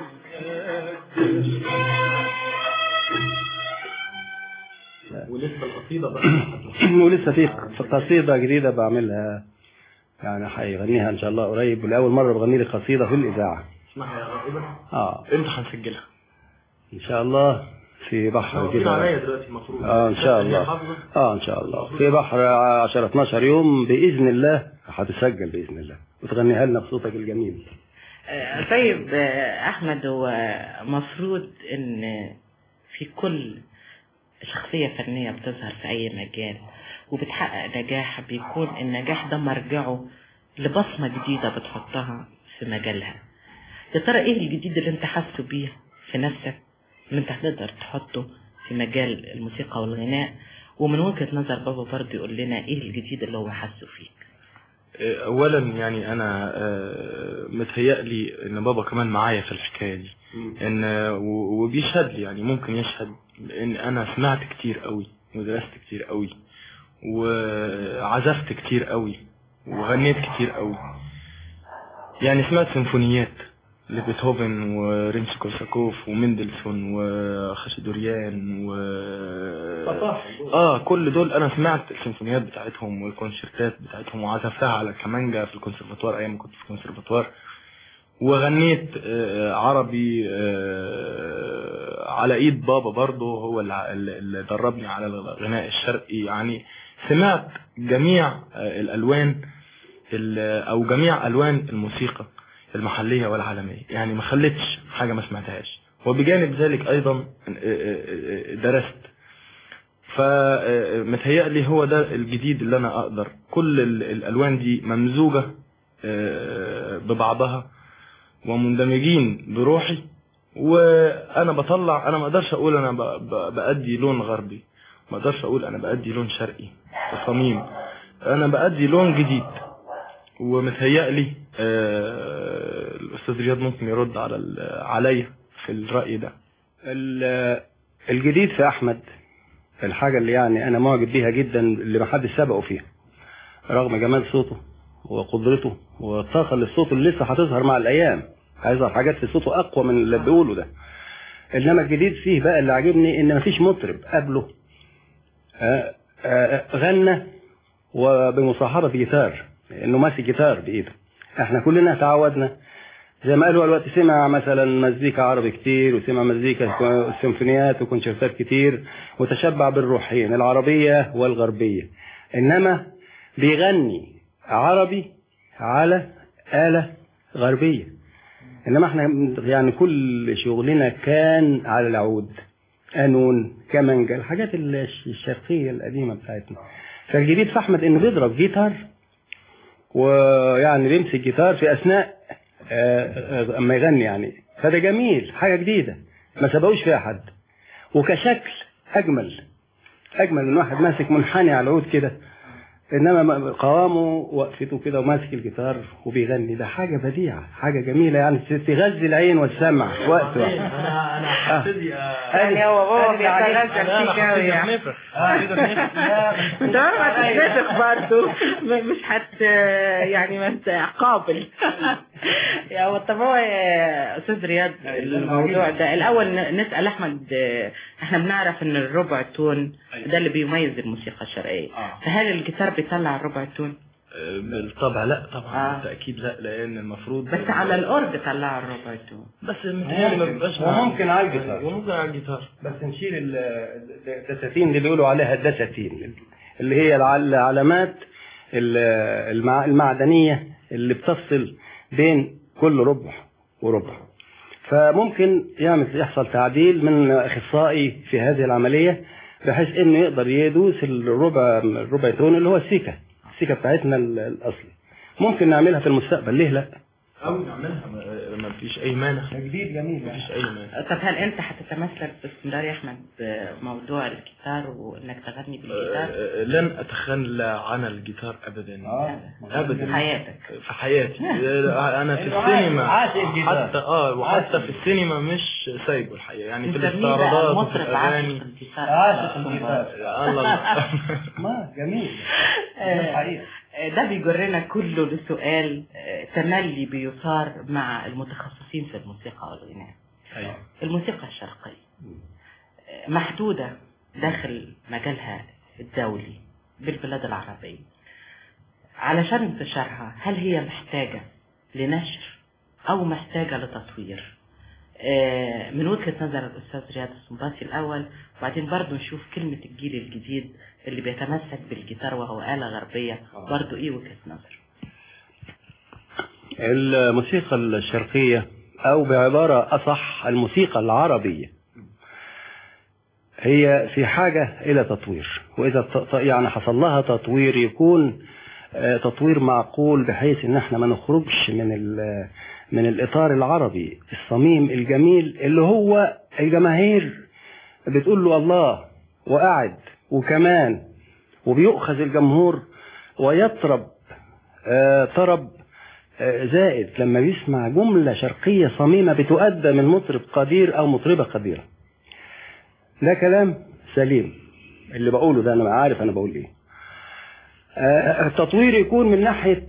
K: ولسه القصيدة بقى
J: ولسه في قصيدة جديدة بعملها يعني هيغنيها ان شاء الله قريب ولأول مرة بغني لي قصيدة في الإذاعة.
K: اسمها يا غائبة.
J: امتى
K: هنسجلها؟
J: ان شاء الله في بحر كده.
K: عليا دلوقتي المفروض.
J: ان شاء الله. ان شاء الله في بحر 10 12 يوم باذن الله هتسجل باذن الله وتغنيها لنا بصوتك الجميل.
I: طيب احمد، هو مفروض ان في كل شخصية فنية بتظهر في اي مجال وبتحقق نجاح بيكون النجاح ده مرجعه لبصمة جديدة بتحطها في مجالها. يا ترى ايه الجديد اللي انت حاسه بيه في نفسك اللي انت هتقدر تحطه في مجال الموسيقى والغناء، ومن وجهة نظر بابا برضه يقول لنا ايه الجديد اللي هو حاسه فيك؟
K: اولا يعني انا متهيألي ان بابا كمان معايا في الحكاية دي، ان وبيشهد لي، يعني ممكن يشهد ان انا سمعت كتير قوي ودرست كتير قوي وعزفت كتير قوي وغنيت كتير قوي. يعني سمعت سيمفونيات لبيتهوفن وريمسي كورساكوف ومندلسون وخشدوريان كل دول انا سمعت السيمفونيات بتاعتهم والكونشيرتات بتاعتهم وعزفتها على الكمانجا في الكونسرفاتوار ايام ما كنت في الكونسرفاتوار، وغنيت عربي على ايد بابا برضه، هو اللي دربني على الغناء الشرقي. يعني سمعت جميع الألوان أو جميع ألوان الموسيقى المحلية والعالمية، يعني ما خلتش حاجة ما سمعتهاش. وبجانب ذلك أيضا درست، فمتهيألي هو ده الجديد اللي أنا أقدر كل الألوان دي ممزوجة ببعضها ومندمجين بروحي، وأنا بطلع. أنا ما أقدرش أقول أنا بأدي لون غربي، ما أقدرش أقول أنا بأدي لون شرقي صميم، أنا بأدي لون جديد. ومتهيألي الأستاذ رياض ممكن يرد عليا في الرأي ده.
J: الجديد في أحمد الحاجة اللي يعني أنا معجب بيها جدا، اللي ما حدش سبقه فيها رغم جمال صوته وقدرته والطاقة اللي الصوت اللي لسه هتظهر مع الأيام، هيظهر حاجات في صوته أقوى من اللي بيقوله ده. إنما الجديد فيه بقى اللي عجبني إن مفيش مطرب قبله غنى وبمصاحبة جيتار، إنه ماسك جيتار بإيده. إحنا كلنا تعودنا زي ما قالوا الوقت، سمع مثلا مزيكا عربي كتير وسمع مزيكا سيمفونيات وكونشيرتات كتير وتشبع بالروحين العربية والغربية، إنما بيغني عربي على آلة غربية. إنما احنا يعني كل شغلنا كان على العود، قانون، كمانجا، الحاجات الشرقية القديمة بتاعتنا. فالجديد في أحمد إنه بيضرب جيتار، ويعني بيمسك جيتار في أثناء اما يغني، يعني فده جميل، حاجة جديدة ما سبقوش فيها حد. وكشكل أجمل من واحد ماسك منحني على العود كده، إنما قوامه وقفته كده وماسك الجيتار وبيغني، ده حاجة بديعة، حاجة جميلة يعني تغذي العين والسمع وقته.
K: أنا حسيت
I: يعني هو بيتغزل فيك قوي يعني. انت ما تتنفخ برضه، مش يعني ما قابل. يا طب هو استاذ رياض الموضوع ده الاول نسال احمد. احنا بنعرف ان الربع تون ده اللي بيميز الموسيقى الشرقيه، فهل الجيتار بيطلع الربع تون؟
K: بالطبع لا طبعا، بالتاكيد لا، لان المفروض
I: بس على الأورج طلع الربع تون،
K: بس متهيألي ما بيبقاش
J: وممكن على الجيتار،
K: وممكن على الجيتار،
J: بس نشيل الدساتين اللي بيقولوا عليها الدساتين، اللي هي العلامات المعدنية اللي بتفصل بين كل ربع وربع. فممكن يحصل تعديل من أخصائي في هذه العملية بحيث انه يقدر يدوس الربع تون اللي هو السيكا بتاعتنا الأصلي. ممكن نعملها في المستقبل، ليه لا؟
K: أو نعملها، ما فيش أي مانع.
J: جديد جميل،
K: ما فيش أي مانع.
I: طب هل أنت هتتمثل باستمرار يا أحمد بموضوع الجيتار وإنك تغني بالجيتار؟
K: لن أتخلى عن الجيتار أبدا. أبدا
I: في حياتك؟
K: في حياتي. أنا في السينما حتى وحتى في السينما مش سايبه الحقيقة، يعني في الاستعراضات
I: مطرب عاشق الجيتار.
J: عاشق الجيتار.
K: الله
J: ما جميل. الحقيقة
I: ده بيجرنا كله لسؤال تملي بيثار مع المتخصصين في الموسيقى والغناء.
K: أيوة.
I: الموسيقى الشرقية محدودة داخل مجالها الدولي بالبلاد العربية، علشان انتشارها هل هي محتاجة لنشر أو محتاجة لتطوير؟ من وجهة نظر الأستاذ رياض السنباطي الأول، وبعدين برضو نشوف كلمة الجيل الجديد اللي بيتمسك بالجيتار وهو آلة غربية، برضو إيه وجهة نظر؟
J: الموسيقى الشرقية أو بعبارة أصح الموسيقى العربية هي في حاجة إلى تطوير، وإذا يعني حصل لها تطوير يكون تطوير معقول بحيث إن احنا ما نخرجش من الإطار العربي الصميم الجميل اللي هو الجماهير بتقول له الله وقعد وكمان، وبيؤخذ الجمهور ويطرب طرب زائد لما بيسمع جملة شرقية صميمة بتؤدى من مطرب قدير أو مطربة قديرة. ده كلام سليم اللي بقوله ده، أنا عارف أنا بقول إيه. التطوير يكون من ناحية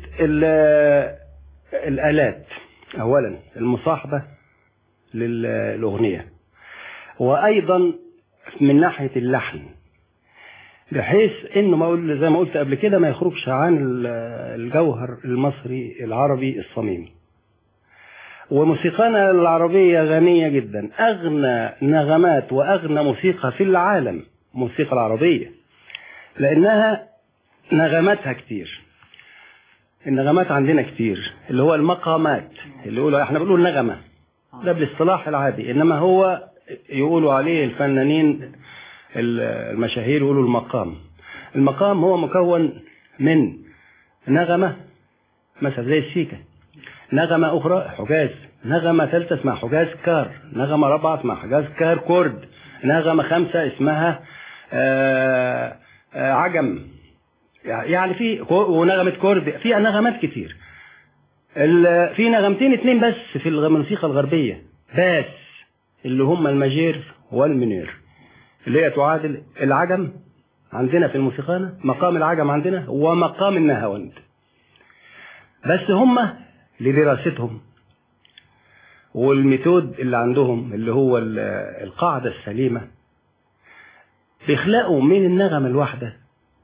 J: الآلات أولا، المصاحبة للأغنية، وأيضا من ناحية اللحن بحيث إنه ما أقول زي ما قلت قبل كده ما يخرجش عن الجوهر المصري العربي الصميم. وموسيقانا العربية غنية جدا، أغنى نغمات وأغنى موسيقى في العالم موسيقى العربية، لأنها نغماتها كتير. النغمات عندنا كتير، اللي هو المقامات، اللي يقولوا احنا بنقول نغمة، ده بالاصطلاح العادي، انما هو يقولوا عليه الفنانين المشاهير يقولوا المقام. المقام هو مكون من نغمة مثلا زي السيكة، نغمة أخرى حجاز، نغمة ثالثة اسمها حجاز كار، نغمة رابعة اسمها حجاز كار كورد، نغمة خامسة اسمها عجم، يعني في ونغمة كورد، في نغمات كتير. في نغمتين اتنين بس في الموسيقى الغربية بس، اللي هم الماجير والمنير، اللي هي تعادل العجم عندنا في الموسيقى. مقام العجم عندنا ومقام النهاوند، بس هم لدراستهم والميثود اللي عندهم اللي هو القاعدة السليمة، بيخلقوا من النغمة الواحدة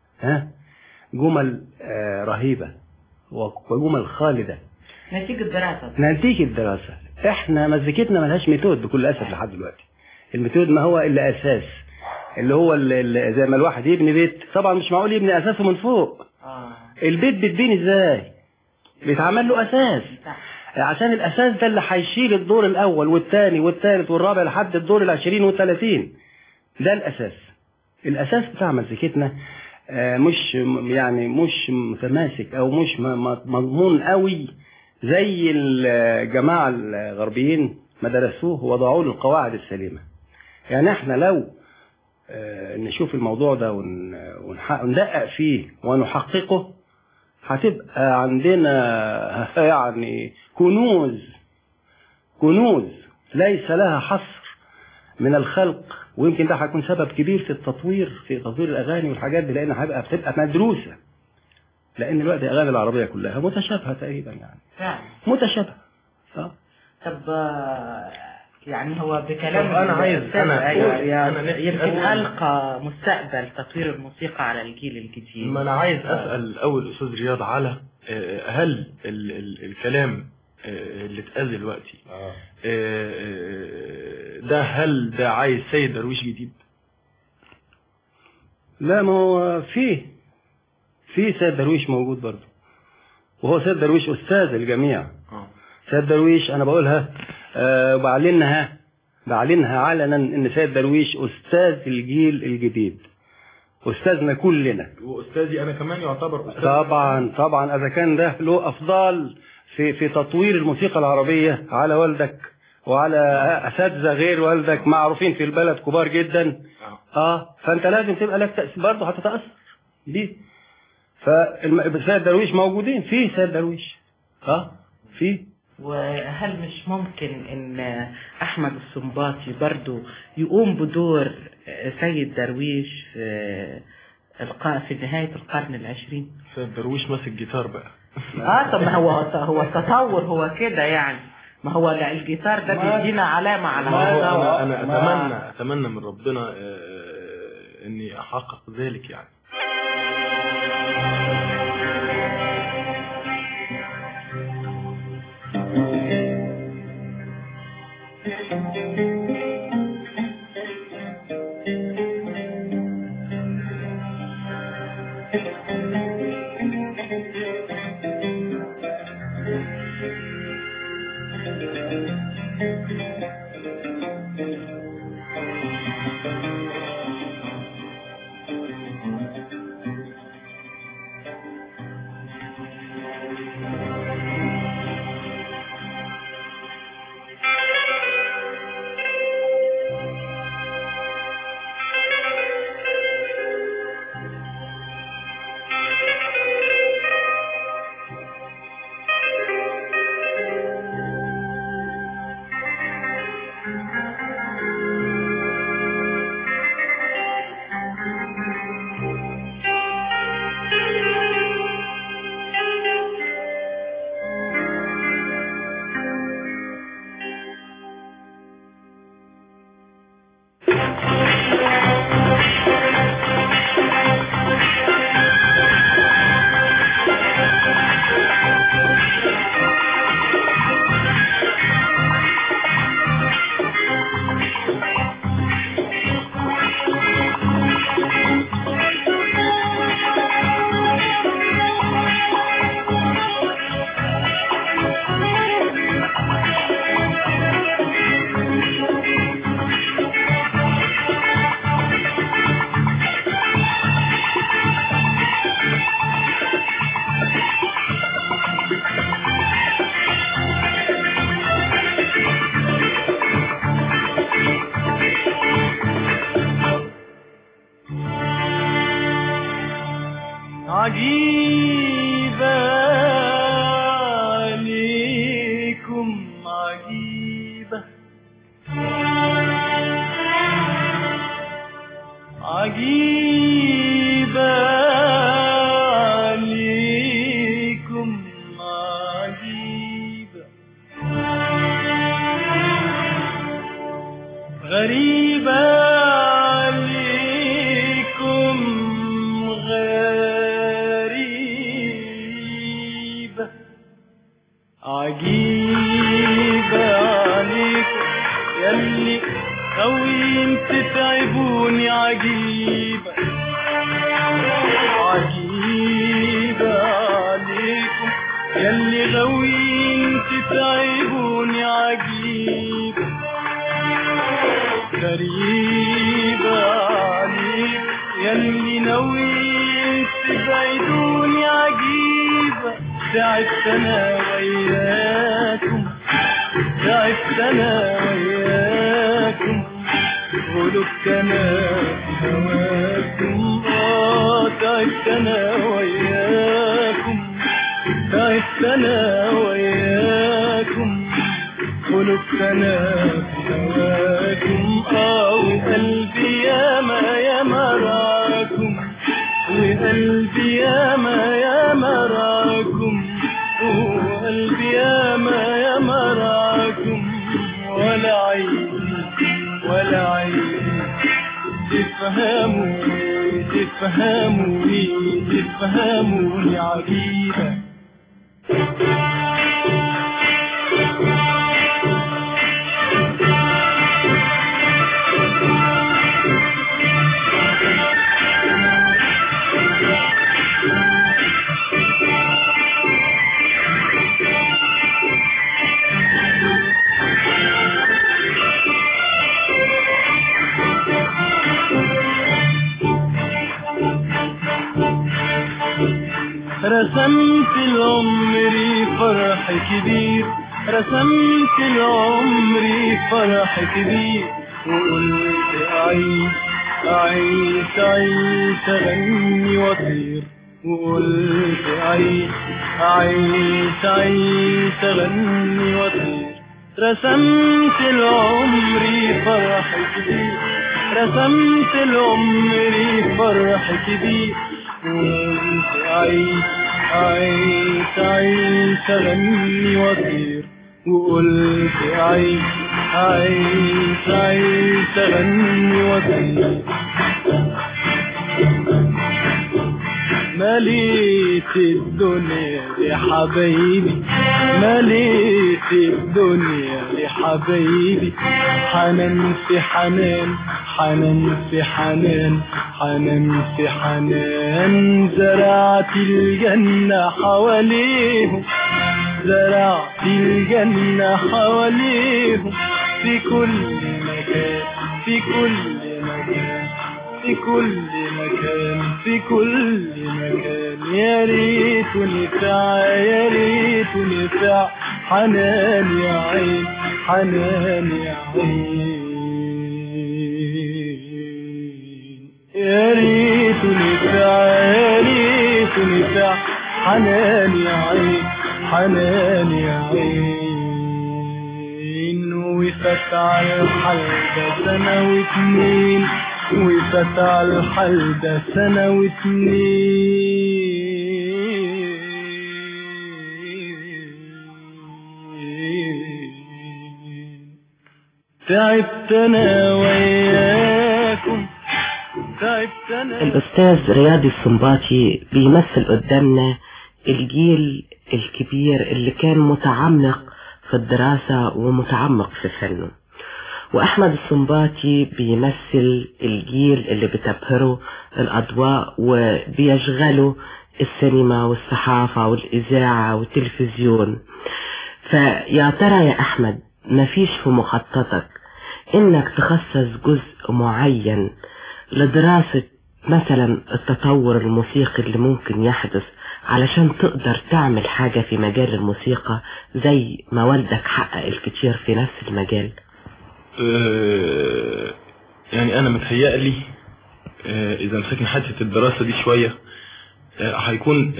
J: جمل رهيبة وجمل خالدة نتيجة دراسة. احنا مزيكتنا ملهاش ميثود بكل أسف لحد دلوقتي. الميثود ما هو إلا أساس، اللي هو زي ما الواحد يبني بيت، طبعا مش معقول يبني أساسه من فوق. البيت بيتبني ازاي؟ بيتعمل له أساس، عشان الأساس ده اللي هيشيل الدور الأول والثاني والثالث والرابع لحد الدور 20 و30. ده الأساس. الأساس بتاع مزيكتنا مش يعني مش متماسك أو مش مضمون قوي زي الجماعة الغربيين ما درسوه وضعوا له القواعد السليمة. يعني احنا لو نشوف الموضوع ده وندقق فيه ونحققه، هتبقى عندنا يعني كنوز ليس لها حصر من الخلق، ويمكن ده هيكون سبب كبير في تطوير الأغاني والحاجات دي، لأن بتبقى مدروسة. لأن الوقت الأغاني العربية كلها متشابهة تقريبا، يعني متشابهة.
I: طب يعني هو بكلام
K: أنا عايز
I: أنا يمكن ألقى مستقبل تطوير الموسيقى على الجيل الجديد.
K: ما أنا عايز أسأل الأول أستاذ رياض على هل الكلام اللي اتقال دلوقتي هل ده عايز سيد درويش جديد؟
J: لا، ما هو في سيد درويش موجود برضه، وهو سيد درويش أستاذ الجميع. سيد درويش أنا بقولها بعلنها علنا إن سيد درويش أستاذ الجيل الجديد، أستاذنا كلنا،
K: وأستاذي أنا كمان يعتبر أستاذ.
J: طبعا إذا كان ده له أفضال في تطوير الموسيقى العربية على والدك وعلى أساتذة غير والدك معروفين في البلد كبار جدا، فأنت لازم تبقى لك تأثير برضه، هتتأثر بيه. فسيد درويش موجودين، في سيد درويش في.
I: وهل مش ممكن ان احمد السنباطي برضو يقوم بدور سيد درويش في نهاية القرن 20؟
K: سيد درويش ماسك جيتار بقى.
I: طب ما هو التطور هو كده يعني، ما هو الجيتار ده بيدينا علامة على التطور.
K: انا اتمنى من ربنا اني احقق ذلك يعني.
E: عجيبة غريبة عليكم غريبة عجيبة عليكم يلي قويين تتعبوني عجيبة عجيبة عليكم يلي غاويين تتعبوني عجيبة غريبة عليك يلي ناويين تبعدوني عجيبة تعبت انا وياكم تعبت انا وياكم غلبت انا في هواكم تعبت انا وياكم تعبت انا وياكم غلبت انا في هواكم وقلبي ياما ياما راكم وقلبي ياما ياما راكم وقلبي ياما ياما راكم ولا عيني تفهموني عجيبة رسمت لعمري فرح كبير رسمت لعمري فرح كبير وقلت أعيش أغني وأطير وقلت أعيش أغني وأطير رسمت لعمري فرح كبير رسمت لعمري فرح كبير وقلت أعيش أغني وأطير وقلت أعيش أغني وأطير مليت الدنيا لحبايبي مليت الدنيا لحبايبي حنان في حنان حنان في حنان حنان في حنان زرعت الجنة حواليهم زرعت الجنة حواليهم في كل مكان في كل مكان في كل مكان في كل مكان يا ريت نفع يا ريت نفع حنان يا عين حنان يا عين يا ريت نفع يا ريت نفع حنان يا عين حنان يا عين وفات على الحال ده سنة واتنين وفات على الحال ده سنة واتنين تعبت انا وياكم تعبت انا.
L: الأستاذ رياضي السنباطي بيمثل قدامنا الجيل الكبير اللي كان متعمق في الدراسة ومتعمق في فنه، وأحمد السنباطي بيمثل الجيل اللي بتبهره الأضواء وبيشغله السينما والصحافة والإذاعة والتلفزيون. فيا ترى يا أحمد مفيش في مخططك إنك تخصص جزء معين لدراسة مثلا التطور الموسيقي اللي ممكن يحدث علشان تقدر تعمل حاجة في مجال الموسيقى زي ما والدك حقق الكتير في نفس المجال؟
K: يعني انا متهيألي اذا مسكنا حتة الدراسة دي شوية هيكون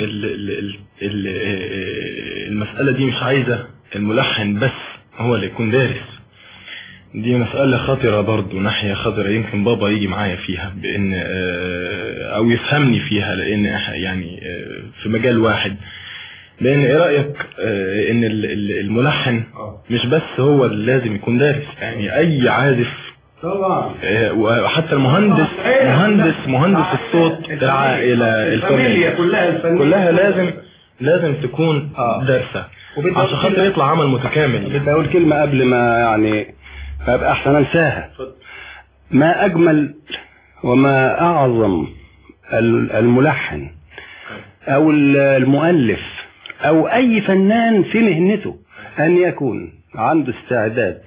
K: المسألة دي مش عايزة الملحن بس هو اللي يكون دارس. دي مسألة خطرة برضو، ناحية خطرة يمكن بابا يجي معايا فيها بان او يفهمني فيها، لان يعني في مجال واحد لان ايه رايك ان الملحن مش بس هو اللي لازم يكون دارس، يعني اي عازف
J: طبعا
K: وحتى مهندس الصوت العائله الفاميليا كلها لازم تكون دارسه عشان خاطر يطلع عمل متكامل.
J: بدي اقول كلمه قبل ما يعني ابقى احسن انساها. ما اجمل وما اعظم الملحن او المؤلف او اي فنان في مهنته ان يكون عنده استعداد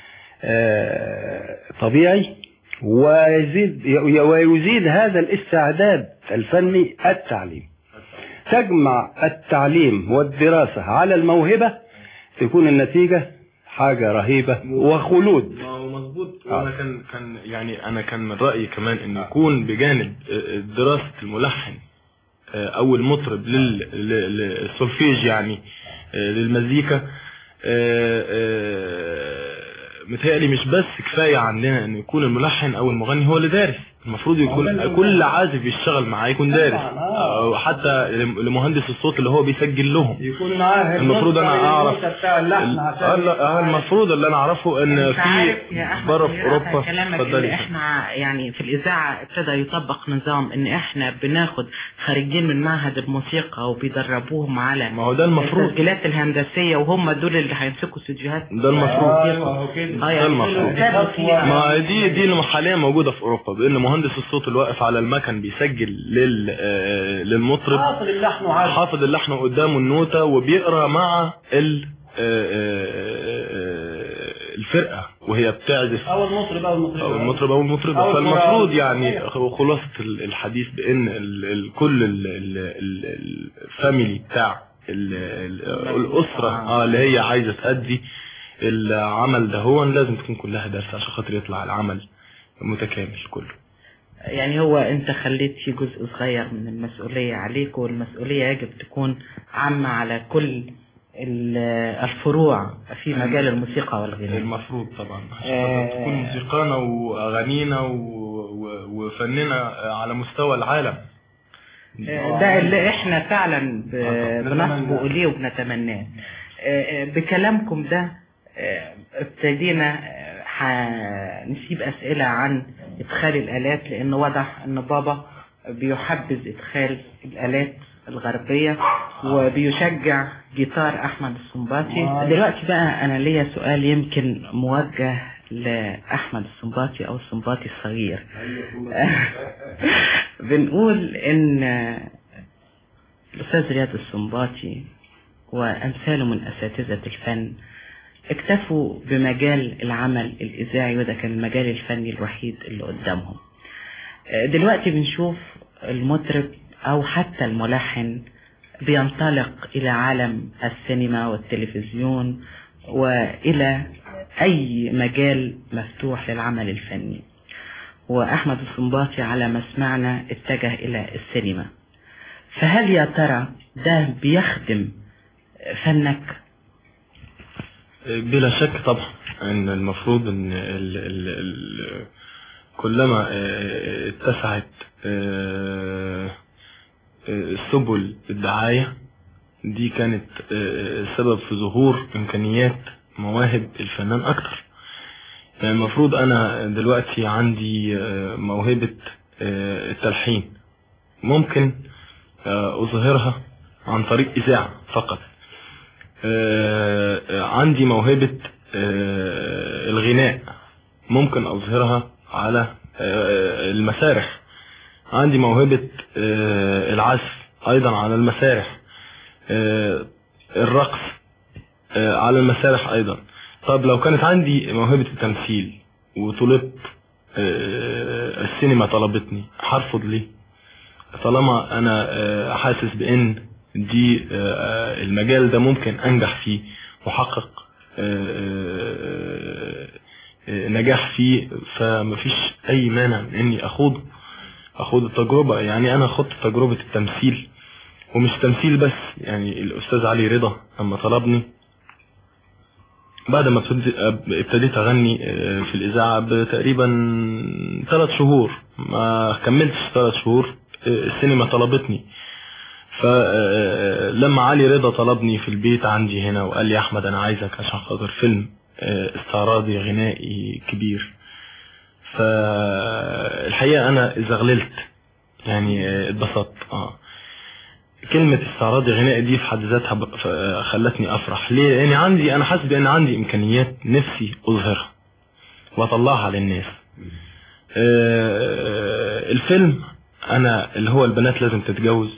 J: طبيعي ويزيد هذا الاستعداد الفني التعليم. تجمع التعليم والدراسة على الموهبة تكون النتيجة حاجة رهيبة وخلود.
K: مظبوط. وانا كان من رأيي كمان ان يكون بجانب دراسة الملحن او المطرب للسولفيج يعني للمزيكا، متهيألي مش بس كفاية عندنا ان يكون الملحن او المغني هو اللي دارس، المفروض يكون كل عازف يشتغل معاه يكون دارس، او حتى لمهندس الصوت اللي هو بيسجل لهم
J: يكون معاه.
K: المفروض انا اعرف المفروض اللي انا اعرفه ان في بره في اوروبا.
I: اتفضلي. احنا يعني في الاذاعه ابتدى يطبق نظام ان احنا بناخد خارجين من معهد الموسيقى وبيدربوهم على
K: ما هو ده المفروض
I: التسجيلات الهندسيه، وهم دول اللي هيمسكوا استوديوهات.
K: ده المفروض. ده المفروض. ما دي اللي حاليا موجوده في اوروبا، بان مهندس الصوت اللي واقف على المكن بيسجل للمطرب حافظ اللحن قدامه النوتة وبيقرا مع الفرقة وهي بتعزف او المطرب او المطربة. فالمفروض يعني خلاصة الحديث بان كل الفاميلي بتاع الاسرة اللي هي عايزة تأدي العمل ده هو لازم تكون كلها دارسة عشان خاطر يطلع العمل متكامل كله.
I: يعني هو انت خليت في جزء صغير من المسؤولية عليك، والمسؤولية يجب تكون عامة على كل الفروع في مجال الموسيقى والغناء.
K: المفروض طبعا عشان تكون موسيقانا واغانينا وفننا على مستوى العالم.
I: ده اللي احنا فعلا بنصبو اليه وبنتمناه. بكلامكم ده ابتدينا هنسيب اسئلة عن ادخال الالات، لان واضح ان بابا بيحبذ ادخال الالات الغربية وبيشجع جيتار احمد السنباطي. دلوقتي بقى انا ليا سؤال يمكن موجه لاحمد السنباطي او السنباطي الصغير. بنقول ان الاستاذ رياض السنباطي وامثاله من اساتذة الفن اكتفوا بمجال العمل الإذاعي، وده كان المجال الفني الوحيد اللي قدامهم. دلوقتي بنشوف المطرب أو حتى الملحن بينطلق إلى عالم السينما والتلفزيون وإلى أي مجال مفتوح للعمل الفني، وأحمد السنباطي على ما سمعنا اتجه إلى السينما. فهل يا ترى ده بيخدم فنك؟
K: بلا شك طبعا ان المفروض ان كلما اتسعت سبل الدعاية دي كانت سبب في ظهور امكانيات مواهب الفنان اكتر. يعني المفروض انا دلوقتي عندي موهبة التلحين، ممكن اظهرها عن طريق اذاعة فقط. عندي موهبة الغناء، ممكن اظهرها على المسارح. عندي موهبة العزف ايضا على المسارح، الرقص على المسارح ايضا. طب لو كانت عندي موهبة التمثيل وطلبت السينما طلبتني، هرفض ليه؟ طالما انا حاسس بان دي المجال ده ممكن انجح فيه وحقق نجاح فيه، فمفيش اي مانع من اني اخوض التجربة. يعني انا خدت تجربة التمثيل، ومش تمثيل بس، يعني الاستاذ علي رضا لما طلبني بعد ما ابتديت اغني في الاذاعة بتقريبا 3 شهور، ما كملتش 3 شهور السينما طلبتني. فلما علي رضا طلبني في البيت عندي هنا وقال لي احمد انا عايزك عشان خاطر فيلم استعراضي غنائي كبير، فالحقيقة انا زغللت يعني اتبسطت. كلمة استعراضي غنائي دي في حد ذاتها خلتني افرح. ليه؟ لاني انا حاسس بان عندي امكانيات نفسي اظهرها واطلعها للناس. الفيلم انا اللي هو البنات لازم تتجوز،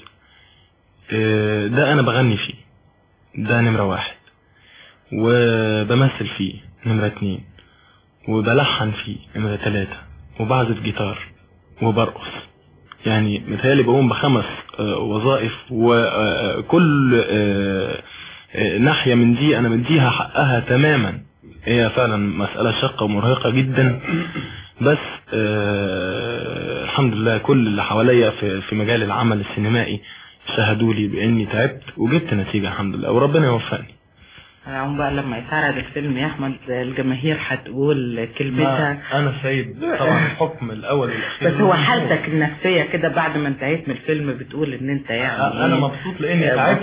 K: ده انا بغني فيه، ده نمرة 1، وبمثل فيه نمرة 2، وبلحن فيه نمرة 3، وبعزف جيتار وبرقص. يعني متهيألي بقوم ب5 وظائف، وكل ناحية من دي انا مديها حقها تماما. هي فعلا مسألة شاقة ومرهقة جدا، بس الحمد لله كل اللي حواليا في مجال العمل السينمائي شهدوا لي باني تعبت وجبت نتيجة الحمد لله، وربنا يوفقني.
I: عم بقى لما يتعرض الفيلم يا احمد الجماهير هتقول كلمتها.
K: انا سيد طبعا الحكم الاول والاخير،
I: بس هو حالتك النفسية كده بعد ما انتهيت من الفيلم بتقول ان انت يعني
K: انا مبسوط لاني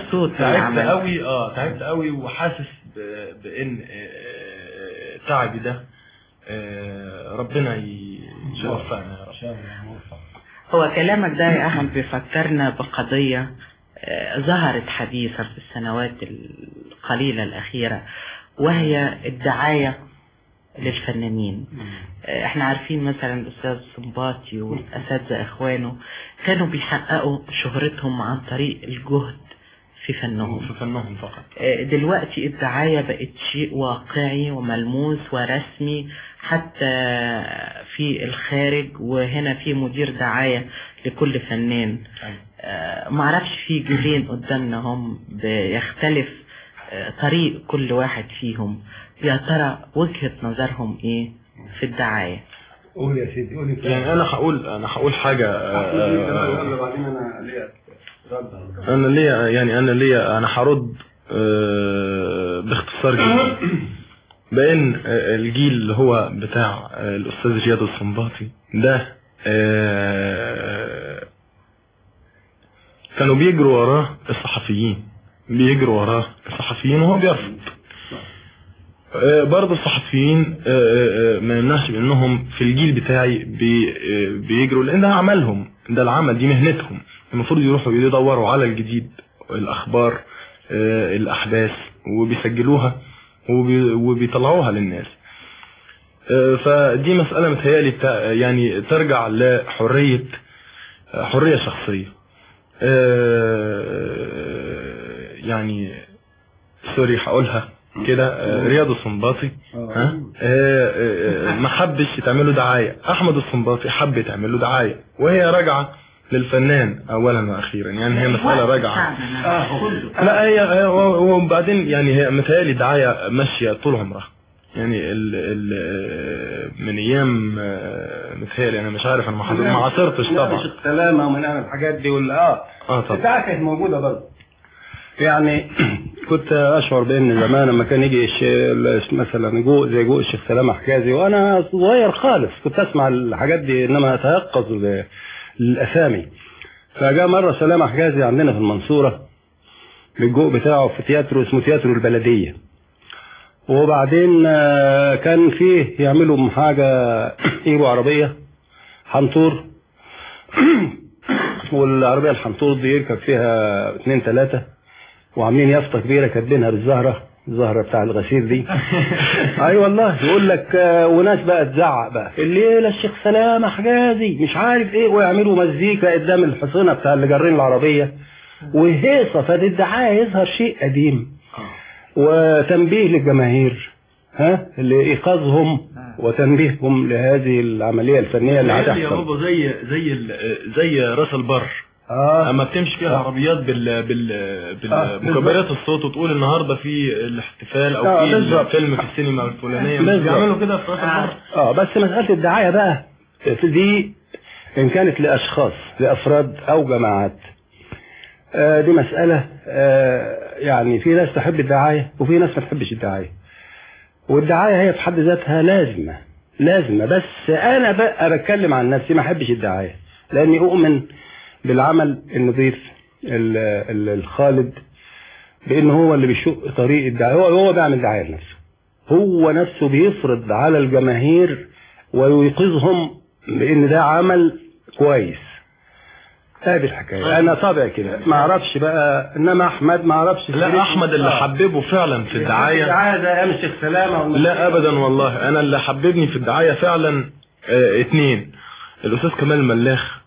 K: تعبت قوي وحاسس بان تعبي ده ربنا يوفقنا يا رب.
I: هو كلامك ده يا احمد بيفكرنا بقضية ظهرت حديثا في السنوات القليلة الأخيرة، وهي الدعاية للفنانين. احنا عارفين مثلا الأستاذ سنباطي والأساتذة إخوانه كانوا بيحققوا شهرتهم عن طريق الجهد في فنهم
K: فقط.
I: دلوقتي الدعاية بقت شيء واقعي وملموس ورسمي حتى في الخارج، وهنا في مدير دعاية لكل فنان. معرفش في جيلين قدامنا هم بيختلف طريق كل واحد فيهم، يا ترى وجهة نظرهم ايه في الدعاية؟
J: قول يا سيدي قول.
K: يعني انا هقول حاجة. انا هرد باختصار جدا بان الجيل اللي هو بتاع الاستاذ جياد السنباطي ده كانوا بيجروا وراه الصحفيين وهو بيرفض. برضه الصحفيين ما يمنعش بانهم في الجيل بتاعي بيجروا، لان ده عملهم، ده العمل، دي مهنتهم. المفروض يروحوا يدوروا على الجديد، الاخبار، الاحداث، وبيسجلوها وبيطلعوها للناس. فدي مسألة متهيألي يعني ترجع لحرية شخصية. يعني سوري هقولها كده، رياض السنباطي ما حبش يتعمله دعاية، احمد السنباطي حب يتعمله دعاية، وهي راجعة للفنان اولا واخيرا. يعني هي مسألة راجعة. لا هي وبعدين يعني هي متهيألي دعاية ماشية طول عمرها، يعني من ايام متهيألي، انا مش عارف، انا ما عاصرتش طبعا
J: السلامة ومن الحاجات دي ولا طبعا كانت موجودة برضه. يعني كنت اشعر بان زمان لما كان يجي مثلا زي جوء الشيخ سلامة حجازي وانا صغير خالص كنت اسمع الحاجات دي، انما اتيقظ للاسامي. فجاء مرة سلامة حجازي عندنا في المنصورة بالجوء بتاعه في تياترو اسمه تياترو البلدية، وبعدين كان فيه يعملوا حاجة يجيبوا عربية حنطور والعربية الحنطور دي يركب فيها 2 3 وعاملين يافطة كبيرة كاتبينها بالزهرة بتاع الغسيل دي. اي والله يقول لك وناس بقى تزعق بقى الليلة الشيخ سلامة حجازي مش عارف ايه، ويعملوا مزيكا قدام الحصينة بتاع اللي جارين العربية وهيصة. فدي الدعاية يظهر شيء قديم وتنبيه للجماهير لإيقاظهم وتنبيههم لهذه العملية الفنية اللي هتحصل.
K: يا بابا زي راس البر اما بتمشي فيها عربيات بالمكبرات الصوت وتقول النهارده في الاحتفال او في الفيلم في السينما الفلانيه، مش بيعملوا كده في راس البر.
J: بس مسألة الدعاية بقى دي ان كانت لاشخاص لافراد او جماعات دي مسألة يعني في ناس تحب الدعاية وفي ناس ما تحبش الدعاية، والدعاية هي في حد ذاتها لازمة. بس انا بقى بتكلم عن نفسي ما احبش الدعاية، لاني اؤمن بالعمل النظيف الخالد بان هو اللي بيشق طريق الدعايه، هو بيعمل دعايه لنفسه، هو نفسه بيفرض على الجماهير ويوقظهم بان ده عمل كويس. هذه الحكايه. انا طبعا كده ما اعرفش بقى، انما احمد ما اعرفش.
K: لا احمد اللي حببه فعلا في الدعايه
J: زي ايام الشيخ سلامه.
K: لا ابدا والله، انا اللي حببني في الدعايه فعلا اتنين. الاستاذ كمال ملاخ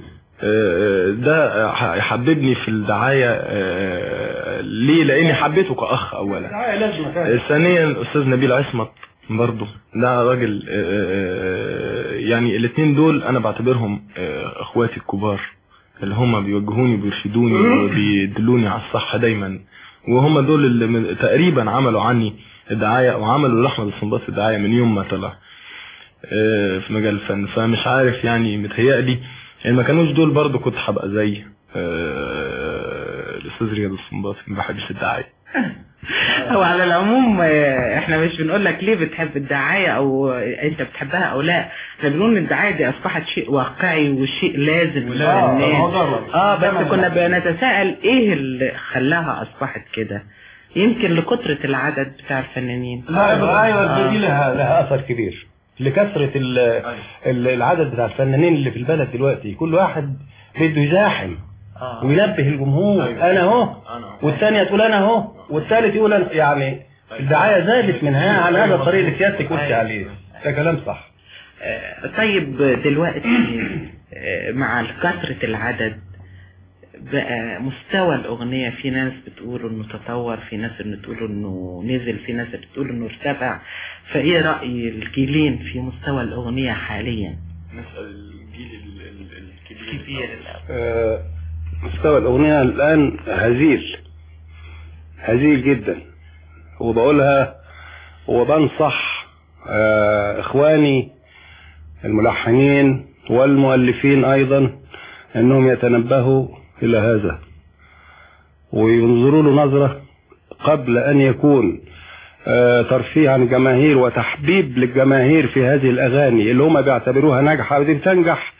K: ده حببني في الدعايه. ليه؟ لاني حبيته كاخ اولا. ثانيا الاستاذ نبيل عصمت برضه، ده راجل يعني الاثنين دول انا بعتبرهم اخواتي الكبار اللي هم بيوجهوني وبيرشدوني وبيدلوني على الصح دايما، وهم دول اللي تقريبا عملوا عني الدعايه وعملوا لاحمد السنباطي الدعايه من يوم ما طلع في مجال الفن. فمش عارف يعني متهيألي يعني ما كانوش دول برضه كنت هبقى زي الاستاذ رياض السنباطي. ما بحبش الدعايه.
I: هو على العموم احنا مش بنقول لك ليه بتحب الدعايه او انت بتحبها او لا، احنا بنقول ان الدعايه دي اصبحت شيء واقعي وشيء لازم للناس. بس كنا بنتساءل ايه اللي خلاها اصبحت كده. يمكن لكثره العدد بتاع الفنانين.
J: لا ايوه دي لها اثر كبير، لكثره العدد بتاع الفنانين اللي في البلد دلوقتي. كل واحد بده يزاحم وينبه الجمهور. انا اهو، والثانيه تقول انا اهو، والثالث يقول أنا. يعني الدعايه زادت منها على هذا الطريق اللي سيادتك قلت عليه. ده كلام صح.
I: طيب دلوقتي مع كثره العدد بقى مستوى الأغنية، في ناس بتقول انه تطور، في ناس بتقول انه نزل، في ناس بتقول انه ارتفع. فايه رأي الجيلين في مستوى الأغنية حاليا؟
K: نسأل الجيل
I: الكبير.
J: مستوى الأغنية الآن هزيل جدا، وبقولها وبنصح إخواني الملحنين والمؤلفين أيضا أنهم يتنبهوا إلى هذا وينظروا له نظرة قبل أن يكون ترفيه عن الجماهير وتحبيب للجماهير في هذه الأغاني اللي هم بيعتبروها ناجحة. ودي بتنجح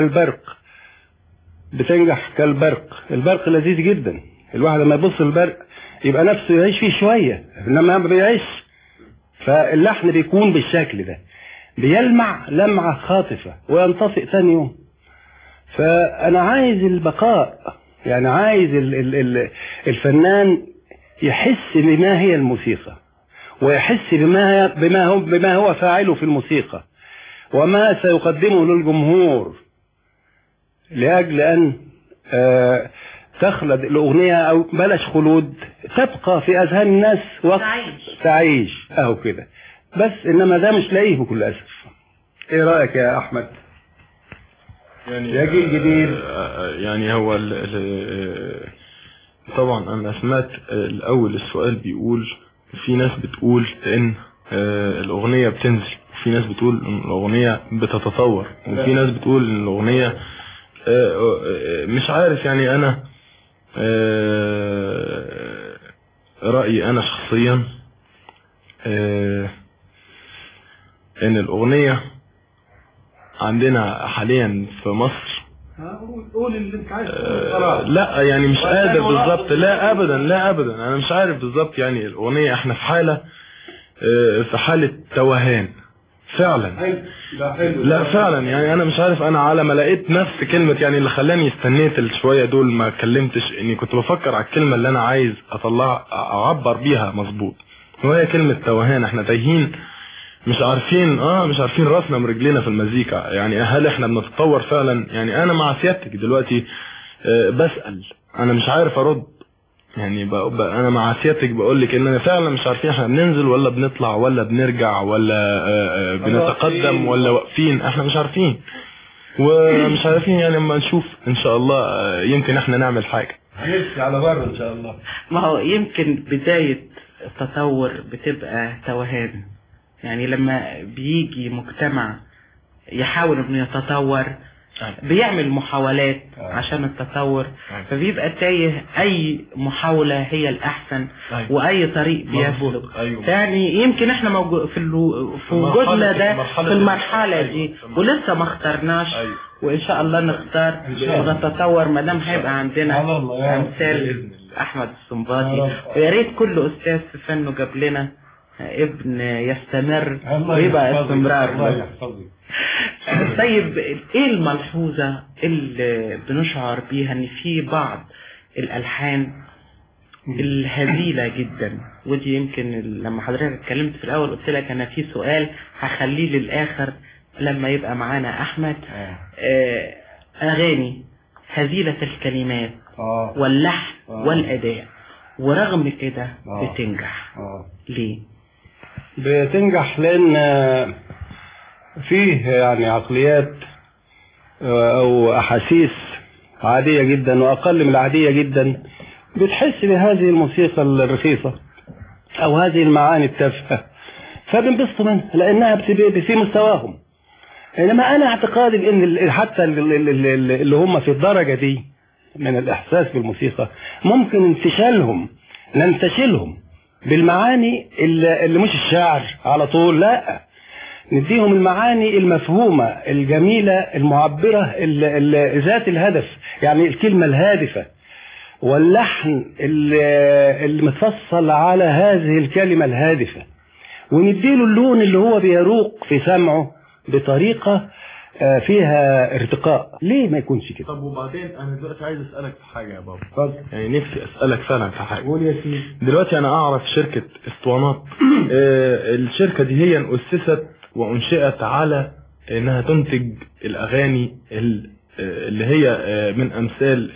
J: كالبرق. البرق لذيذ جدا، الواحد لما يبص البرق يبقى نفسه يعيش فيه شوية، لما ما بيعيش. فاللحن بيكون بالشكل ده، بيلمع لمعة خاطفة وينطفئ ثاني يوم. فأنا عايز البقاء، يعني عايز الفنان يحس بما هي الموسيقى، ويحس بما هو فاعله في الموسيقى، وما سيقدمه للجمهور لأجل أن تخلد الأغنية، أو بلاش خلود، تبقى في أذهان الناس تعيش أهو كده بس. إنما ده مش لاقيه بكل أسف. إيه رأيك يا أحمد؟
K: يعني
J: يا جيل جديد.
K: يعني هو طبعا أنا سمعت الأول السؤال بيقول في ناس بتقول إن الأغنية بتنزل، وفي ناس بتقول إن الأغنية بتتطور، وفي ناس بتقول إن الأغنية مش عارف. يعني أنا رأيي أنا شخصيا إن الأغنية عندنا حاليا في مصر
J: قول اللي انت عايز.
K: لا يعني مش قادر بالظبط. لا ابدا انا مش عارف بالظبط. يعني الاغنيه احنا في حاله توهان فعلا. لا فعلا يعني انا مش عارف. انا على ما لقيت نفس كلمه يعني اللي خلاني استنيت الشويه دول ما اتكلمتش، اني كنت بفكر على الكلمه اللي انا عايز اعبر بيها مظبوط، وهي كلمه توهان. احنا تايهين، مش عارفين راسنا من رجلينا في المزيكا. يعني هل احنا بنتطور فعلا؟ يعني انا مع سيادتك دلوقتي بسأل، انا مش عارف ارد. يعني انا مع سيادتك بقول لك ان انا فعلا مش عارفين احنا بننزل ولا بنطلع ولا بنرجع ولا بنتقدم ولا واقفين. احنا مش عارفين ومش عارفين. يعني لما نشوف ان شاء الله يمكن احنا نعمل حاجة.
J: هنمشي على بر ان شاء الله.
I: ما هو يمكن بداية التطور بتبقى توهان. يعني لما بيجي مجتمع يحاول انه يتطور بيعمل محاولات عشان التطور، فبيبقى تايه اي محاولة هي الاحسن واي طريق بيسلك. يعني يمكن احنا في وجودنا ده في المرحلة دي ولسه ما اخترناش، وان شاء الله نختار ونتطور ما دام هيبقى عندنا امثال احمد السنباطي. ويا ريت كل استاذ في فنه جاب لنا ابن يستمر ويبقى استمرار. طيب ايه الملحوظة اللي بنشعر بيها ان في بعض الالحان الهزيلة جدا، ودي يمكن لما حضرتك اتكلمت في الاول قلت لك انا في سؤال هخليه للاخر لما يبقى معانا احمد. اغاني هزيلة الكلمات واللحن والاداء، ورغم كده بتنجح. ليه
J: بتنجح؟ لان فيه يعني عقليات او احاسيس عادية جدا واقل من العادية جدا بتحس بهذه الموسيقى الرخيصة او هذه المعاني التافهة، فبنبسطوا منها لانها في مستواهم. انما انا اعتقادي ان حتى اللي هم في الدرجة دي من الاحساس بالموسيقى ممكن ننتشلهم بالمعاني اللي مش الشعر على طول، لا، نديهم المعاني المفهومة الجميلة المعبرة ذات الهدف، يعني الكلمة الهادفة واللحن اللي متفصل على هذه الكلمة الهادفة، ونديله اللون اللي هو بيروق في سمعه بطريقة فيها ارتقاء. ليه ما يكونش كده؟
K: طب وبعدين انا دلوقتي عايز اسالك في حاجه يا بابا، يعني نفسي اسالك فعلا في حاجه.
J: قول يا سيدي.
K: دلوقتي انا اعرف شركه اسطوانات، الشركه دي هي اسست وانشئت على انها تنتج الاغاني اللي هي من امثال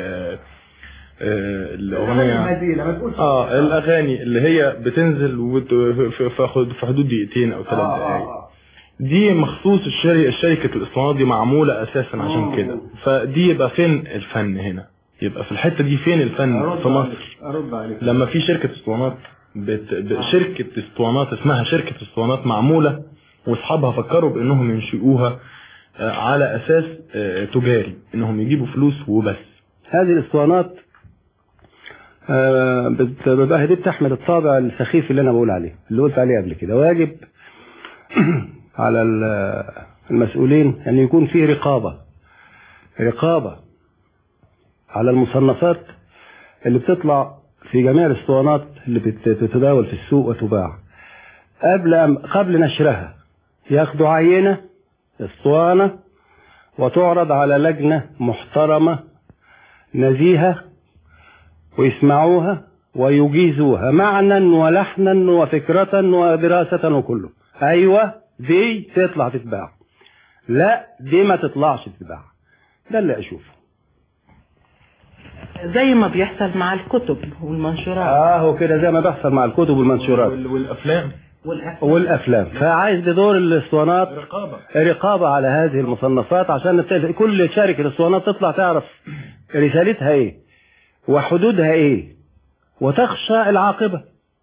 K: الاغنيه الاغاني اللي هي بتنزل في حدود دقيقتين او 3 دقائق. دي مخصوص الشركة الاسطوانات دي معمولة اساسا عشان كده. فدي يبقى فين الفن هنا؟ يبقى في الحتة دي فين الفن في مصر؟
J: ارد عليك.
K: لما في شركة اسطوانات شركة اسطوانات اسمها شركة اسطوانات معمولة، واصحابها فكروا بانهم ينشئوها على اساس تجاري، انهم يجيبوا فلوس وبس.
J: هذه الاسطوانات بتبقى دي بتحمل الطابع السخيف اللي انا بقول عليه، اللي قلت عليه قبل كده. واجب على المسؤولين ان يكون فيه رقابة على المصنفات اللي بتطلع في جميع الاسطوانات اللي بتتداول في السوق وتباع. قبل نشرها ياخدوا عينة اسطوانة وتعرض على لجنة محترمة نزيهة ويسمعوها ويجيزوها معنى ولحنا وفكرة ودراسة وكله. ايوه دي تطلع تتباع، لا دي ما تطلعش تتباع. ده اللي اشوفه.
I: زي ما بيحصل مع الكتب والمنشورات.
J: هو كده زي ما بيحصل مع الكتب والمنشورات والافلام. فعايز بدور الاسطوانات رقابة على هذه المصنفات، عشان كل شركة اسطوانات تطلع تعرف رسالتها ايه وحدودها ايه وتخشى العاقبة.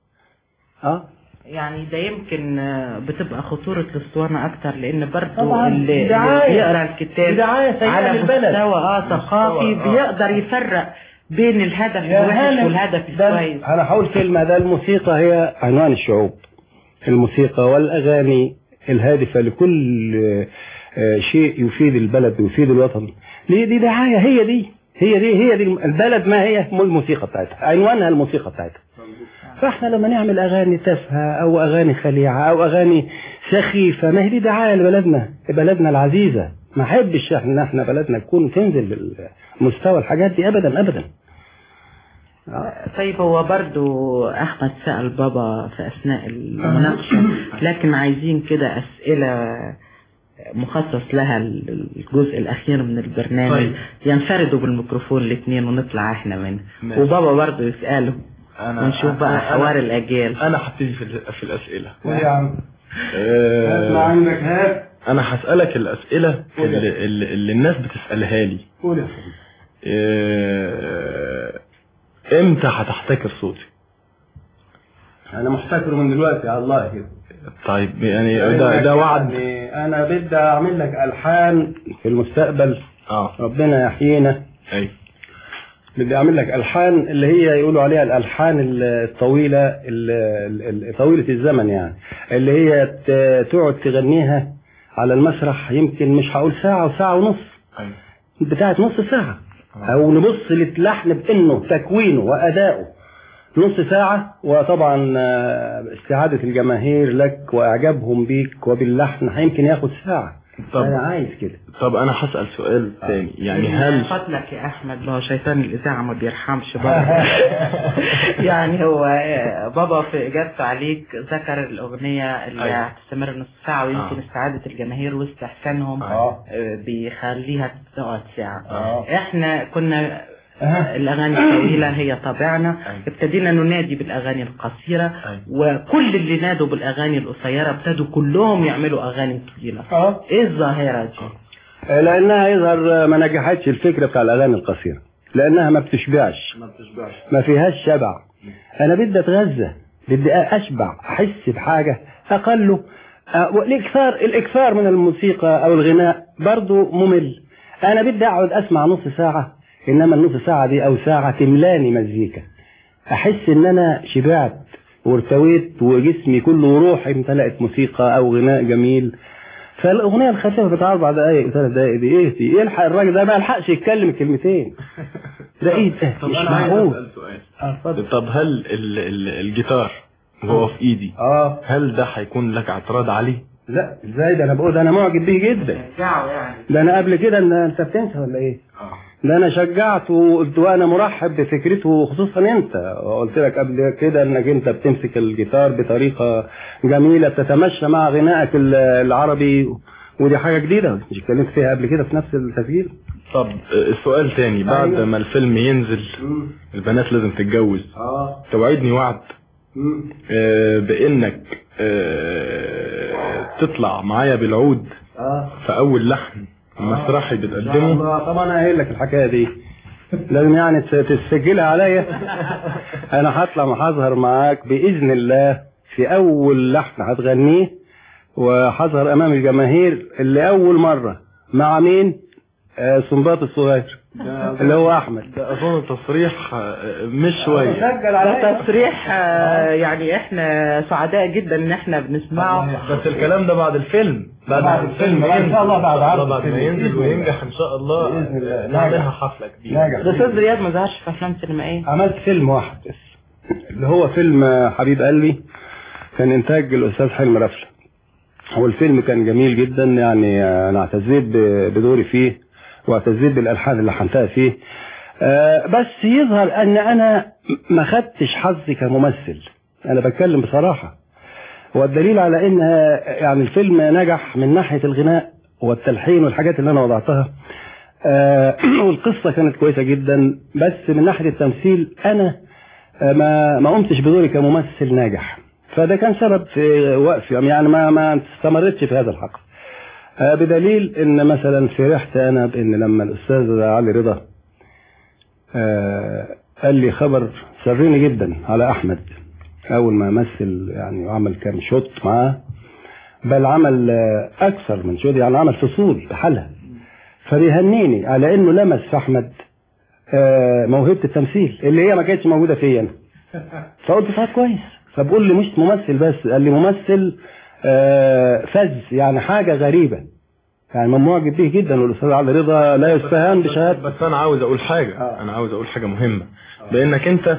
I: يعني ده يمكن بتبقى خطورة الاسطوانة اكتر، لان برضو اللي بيقرأ الكتاب على مستوى ثقافي بيقدر يفرق بين الهدف الوحش والهدف الكويس.
J: انا هقول كلمة، ده الموسيقى هي عنوان الشعوب. الموسيقى والاغاني الهادفة لكل شيء يفيد البلد ويفيد الوطن، دي دعاية. هي دي البلد، ما هي الموسيقى بتاعتها، عنوانها الموسيقى بتاعتها. فاحنا لما نعمل اغاني تافهه او اغاني خليعه او اغاني سخيفه، ما هي دي دعايه لبلدنا العزيزه. ما احبش احنا بلدنا تكون تنزل بمستوى الحاجات دي ابدا ابدا.
I: طيب هو برضو احمد سأل بابا في اثناء المناقشه، لكن عايزين كده اسئله مخصص لها الجزء الاخير من البرنامج. ينفردوا بالميكروفون الاثنين ونطلع احنا منه، وبابا برضو يسأله ونشوف بقى حوار الاجيال.
K: انا هبتدي في الاسئله.
J: قول يا عم. اسمع عندك.
K: انا هسألك الاسئله اللي الناس بتسألها لي.
J: قول يا حبيبي.
K: امتى هتحتكر صوتي؟
J: انا محتكره من دلوقتي على الله كده.
K: طيب يعني ده وعد.
J: يعني انا بدي اعمل لك الحان في المستقبل. ربنا يحيينا.
K: ايوه.
J: بدي اعمل لك الحان اللي هي يقولوا عليها الالحان الطويله طويله الزمن، يعني اللي هي تقعد تغنيها على المسرح يمكن مش هقول ساعه وساعه ونص.
K: ايوه.
J: بتاعت نص ساعه. او نبص للحن بانه تكوينه وادائه نص ساعه، وطبعا استعاده الجماهير لك واعجابهم بيك وباللحن يمكن ياخد ساعه. انا عايز كده.
K: طب انا هسأل سؤال تاني، يعني هل
I: فضلك يا احمد، ما هو شيطان الاذاعه ما بيرحمش برضه. يعني هو بابا في اجابته عليك ذكر الاغنيه اللي هتستمر نص ساعه، ويمكن استعاده الجماهير واستحسانهم بيخليها تقعد ساعه. احنا كنا الاغاني الطويله هي طبعنا، ابتدينا ننادي بالاغاني القصيره، وكل اللي نادوا بالاغاني القصيره ابتدوا كلهم يعملوا اغاني طويله. ايه الظاهره دي؟
J: لانها يظهر ما نجحتش الفكره بتاع الاغاني القصيره، لانها ما بتشبعش، ما فيهاش شبع. انا بدي اتغذى، بدي اشبع، احس بحاجه اقله. الاكثار من الموسيقى او الغناء برضو ممل. انا بدي اقعد اسمع نص ساعه، انما النص ساعه دي او ساعه تملاني مزيكا، احس ان انا شبعت وارتويت وجسمي كله وروحي امتلأت موسيقى او غناء جميل. فالاغنيه الخفيفه بتاع 4 دقائق 3 دقائق دي ايه يلحق الراجل ده ما يلحقش يتكلم الكلمتين. ده ايه ده؟ مش معقول.
K: طب هل الجيتار وهو في ايدي هل ده هيكون لك اعتراض عليه؟
J: لا ازاي، ده انا بقول انا معجب بيه جدا. ده انا قبل كده انت بتنسى ولا ايه؟ ده انا شجعت وقلت وانا مرحب بفكرته، خصوصا انت قلت لك قبل كده انك انت بتمسك الجيتار بطريقه جميله بتتمشى مع غنائك العربي، ودي حاجه جديده مش اتكلمت فيها قبل كده في نفس التسجيل.
K: طب السؤال تاني، بعد ما الفيلم ينزل البنات لازم تتجوز، توعدني وعد بانك تطلع معايا بالعود في اول لحن مسرحي بتقدمه؟
J: طبعا انا قايل لك الحكايه دي لازم يعني تسجلها عليا. انا هطلع وهظهر معاك باذن الله في اول لحن هتغنيه، وهظهر امام الجماهير اللي اول مره مع مين؟ سنباط الصغير اللي هو احمد.
K: ده اظن تصريح مش شويه،
I: ده تصريح يعني احنا سعداء جدا ان احنا بنسمعه.
K: بس الكلام ده بعد الفيلم، بعد الفيلم ان شاء الله، بعد ما ينزل وينجح ان شاء الله باذن الله نعملها حفله كبيره.
I: الاستاذ رياض ما ظهرش في افلام سينمائيه.
J: عملت فيلم واحد بس اللي هو فيلم حبيب قلبي، كان انتاج الاستاذ حلمي رفله. هو الفيلم كان جميل جدا، يعني انا اعتزيت بدوري فيه واعتزيت بالالحان اللي لحنتها فيه. بس يظهر ان انا ما خدتش حظي كممثل، انا بتكلم بصراحه، والدليل على ان يعني الفيلم نجح من ناحيه الغناء والتلحين والحاجات اللي انا وضعتها، والقصه كانت كويسه جدا، بس من ناحيه التمثيل انا ما قمتش بدوري كممثل ناجح. فده كان سبب في وقفي، يعني ما استمرتش في هذا الحق. بدليل ان مثلا فرحت انا بان لما الاستاذ علي رضا قال لي خبر سرني جدا على احمد، اول ما مثل يعني عمل كام شوت معاه، بل عمل اكثر من شوت، يعني عمل فصول بحالها، فبيهنيني على انه لمس في احمد موهبه التمثيل اللي هي ما كانتش موجوده فيا انا. فقلت فات كويس، فبقول لي مش ممثل بس، قال لي ممثل فز، يعني حاجة غريبة، يعني من معجب به جدا. والاستاذ علي رضا لا يستهان بشهادته.
K: بس انا عاوز اقول حاجة، انا عاوز اقول حاجة مهمة، بانك انت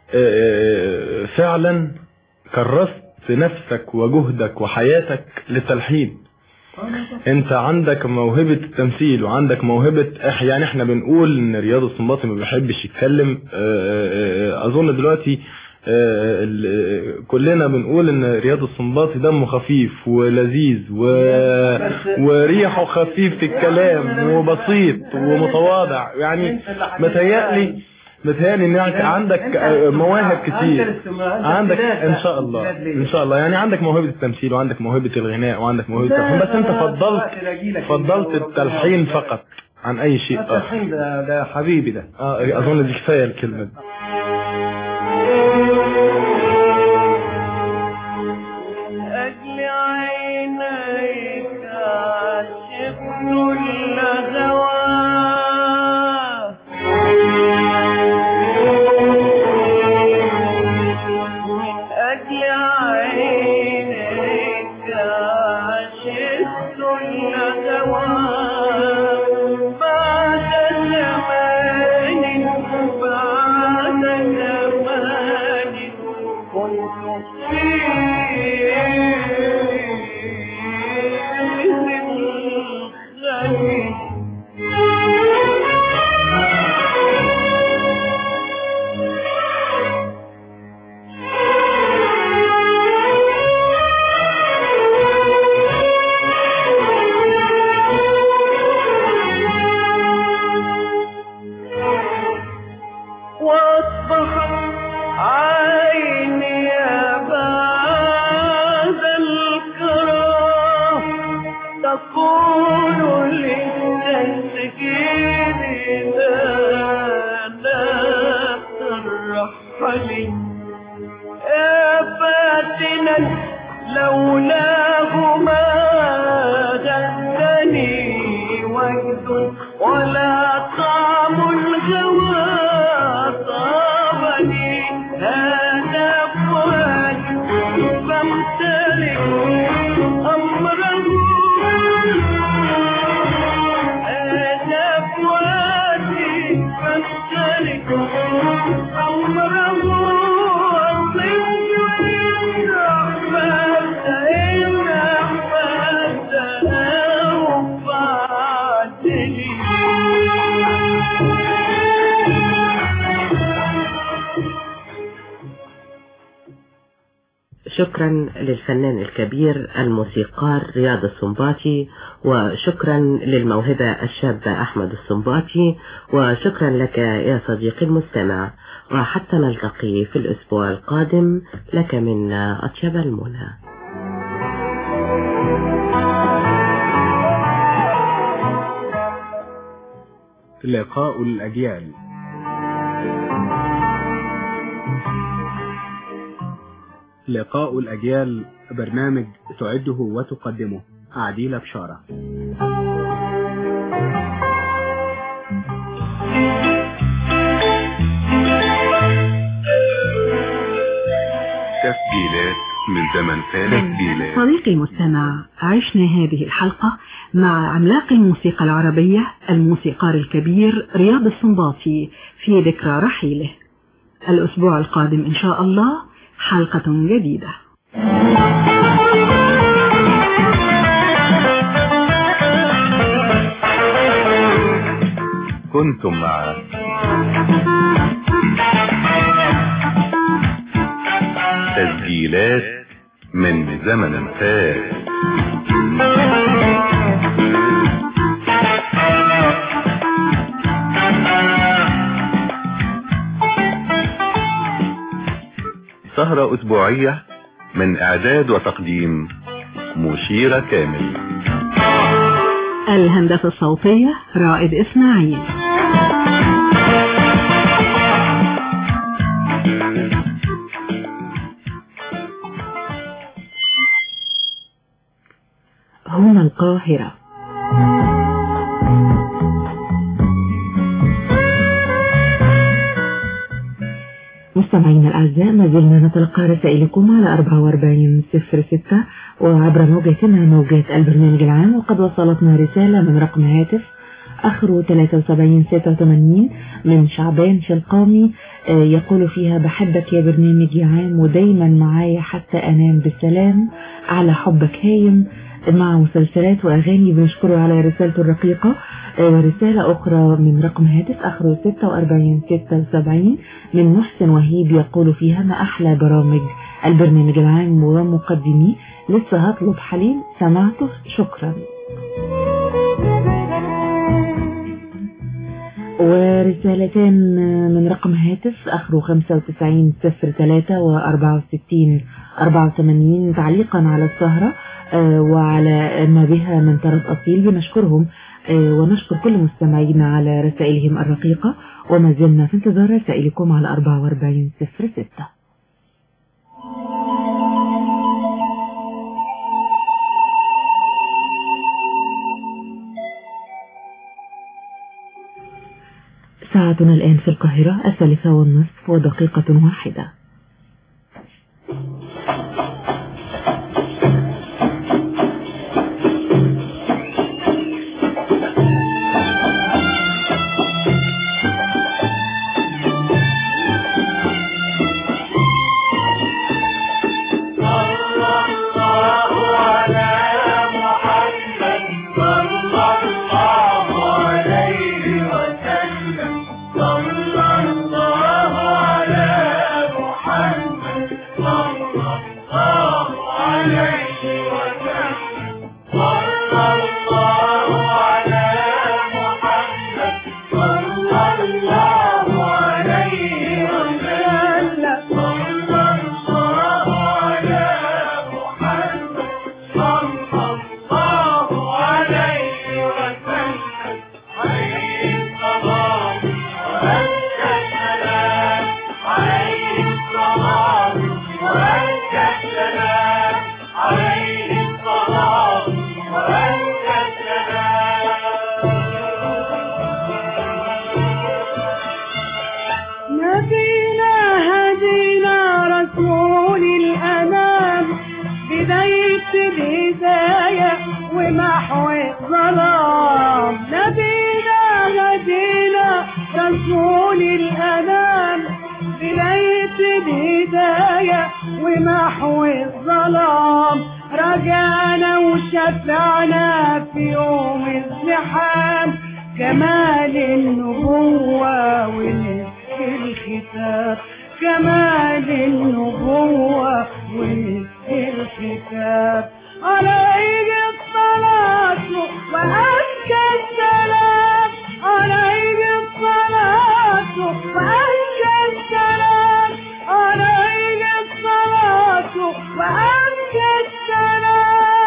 K: فعلا كرست نفسك وجهدك وحياتك للتلحين. انت عندك موهبة التمثيل وعندك موهبة، يعني احنا بنقول ان رياض السنباطي ما بيحبش يتكلم، اظن دلوقتي كلنا بنقول ان رياض السنباطي دمه خفيف ولذيذ وريحه خفيف في الكلام وبسيط ومتواضع، يعني متهيألي انك عندك مواهب كتير، عندك ان شاء الله يعني عندك موهبة التمثيل وعندك موهبة الغناء وعندك موهبة التلحين، بس انت فضلت التلحين فقط عن اي شيء اخر.
J: التلحين ده حبيبي ده.
K: اظن دي كفاية الكلمة دي.
E: عينك عشقت الهوى بعد زمان بعد زمان كنت فيه الغني لولاه ما غدني وجد ولا طعم الهوى طابني هذا فؤاد فامتلك أمره هذا فؤادي فامتلك أمره
L: شكرا للفنان الكبير الموسيقار رياض السنباطي، وشكرا للموهبة الشابة أحمد السنباطي، وشكرا لك يا صديقي المستمع، وحتى نلتقي في الأسبوع القادم لك منا أطيب المنى.
H: لقاء الأجيال. لقاء الأجيال برنامج تعده وتقدمه عديلة بشارة.
F: تسجيلات من زمن فات.
D: صديقي المستمع، عشنا هذه الحلقة مع عملاق الموسيقى العربية الموسيقار الكبير رياض السنباطي في ذكرى رحيله. الأسبوع القادم إن شاء الله حلقة جديدة.
F: كنتم مع تسجيلات من زمن فات. سهرة أسبوعية من إعداد وتقديم مشيرة كامل.
D: الهندسة الصوتية رائد إسماعيل. هنا القاهرة. مستمعينا الأعزاء، ما زلنا نتلقى رسائلكم على 4406 وعبر موجاتنا موجات البرنامج العام، وقد وصلتنا رسالة من رقم هاتف آخره 7386 من شعبان شلقامي، يقول فيها: بحبك يا برنامج عام ودايما معايا حتى أنام بالسلام، على حبك هايم مع مسلسلات وأغاني. بنشكره على رسالته الرقيقة. رسالة أخرى من رقم هاتف آخره 4676 من محسن وهيب، يقول فيها: ما أحلى برامج البرنامج العام ومقدميه، لسه هطلب حليم سمعته، شكرا. ورسالتان من رقم هاتف آخره 9503 و64 84 تعليقا على السهرة وعلى ما بها من طرب أصيل. بنشكرهم ونشكر كل مستمعينا على رسائلهم الرقيقة، وما زلنا في انتظار رسائلكم على 4406. ساعتنا الآن في القاهرة 3:30 ودقيقة واحدة.
M: ومحو الظلام رجعنا وشفعنا في يوم الزحام كمال النبوة ونسك الختام كمال النبوة ونسك الختام عليك الصلاة وأزكى السلام عليك الصلاة وأزكى السلام عليك الصلاة وأزكى السلام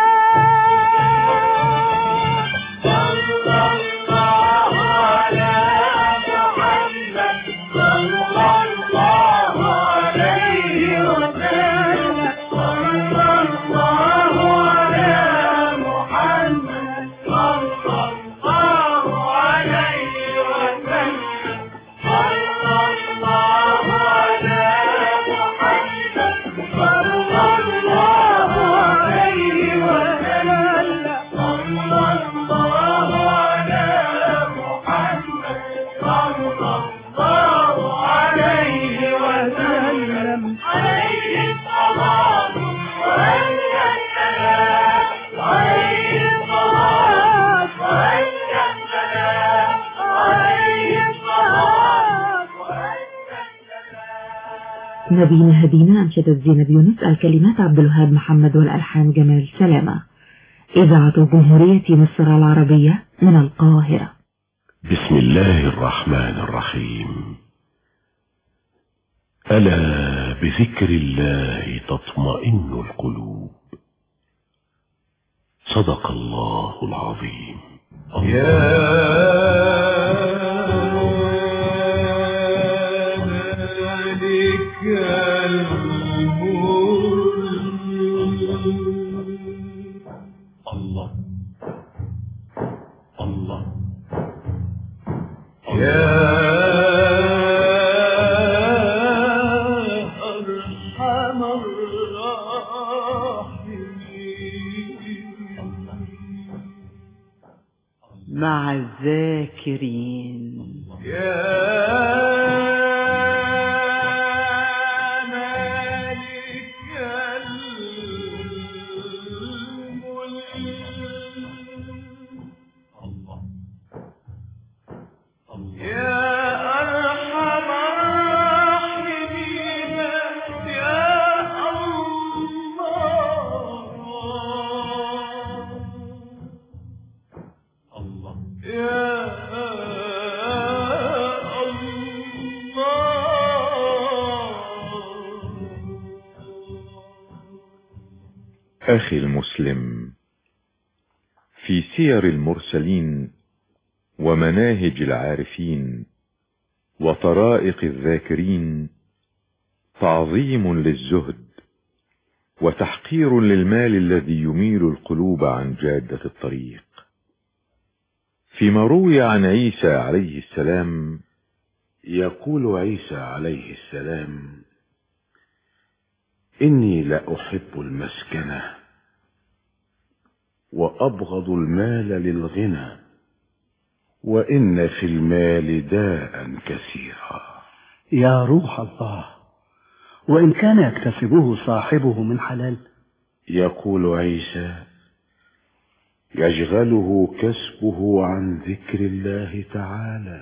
M: صلى الله على محمد صلى الله عليه وسلم صلى الله على محمد صلى الله عليه وسلم صلى الله على محمد صلى الله عليه وسلم صلى الله على محمد صلى الله عليه وسلم عليه الصلاة وأزكى السلام عليه الصلاة وأزكى السلام عليه الصلاة وأزكى السلام.
D: نبينا هدينا أنشدت زينب يونس، الكلمات عبد الوهاب محمد والألحان جمال سلامة. إذاعة جمهورية مصر العربية من القاهرة.
B: بسم الله الرحمن الرحيم. ألا بذكر الله تطمئن القلوب. صدق الله العظيم.
M: الله الله أرحم الراحمين
I: مع الذاكرين
N: أخي المسلم، في سير المرسلين ومناهج العارفين وطرائق الذاكرين تعظيم للزهد وتحقير للمال الذي يميل القلوب عن جادة الطريق. فيما روي عن عيسى عليه السلام،
B: يقول عيسى عليه السلام: إني لأحب المسكنة وأبغض المال للغنى، وإن في المال داء كثيرا.
O: يا روح الله، وإن كان يكتسبه صاحبه من حلال.
B: يقول عيسى: يشغله كسبه عن ذكر الله تعالى.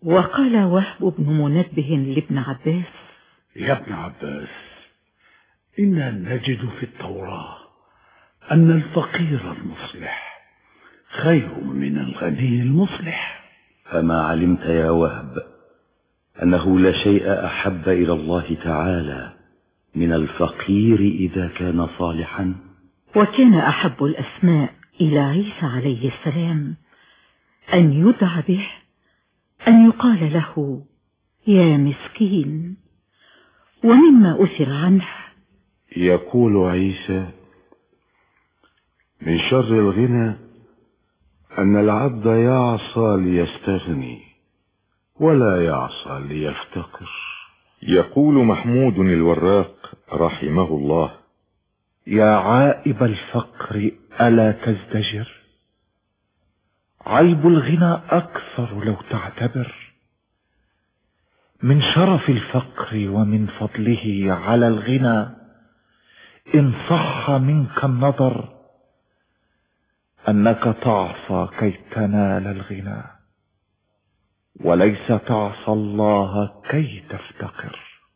C: وقال وهب بن منبه لابن عباس:
B: يا ابن عباس، إنا نجد في التوراة أن الفقير المصلح خير من الغني المصلح.
A: فما علمت يا وهب أنه لا شيء أحب إلى الله تعالى من الفقير إذا كان صالحا؟
P: وكان أحب الأسماء إلى عيسى عليه السلام أن يدعى به، أن يقال له يا مسكين. ومما أثر عنه
B: يقول عيسى: من شر الغنى أن العبد يعصى ليستغني ولا يعصى ليفتقر.
N: يقول محمود الوراق رحمه الله:
B: يا عائب الفقر ألا تزدجر، عيب الغنى أكثر لو تعتبر. من شرف الفقر ومن فضله على الغنى إن صح منك النظر أنك تعصى كي تنال الغنى، وليس تعصى الله كي تفتقر.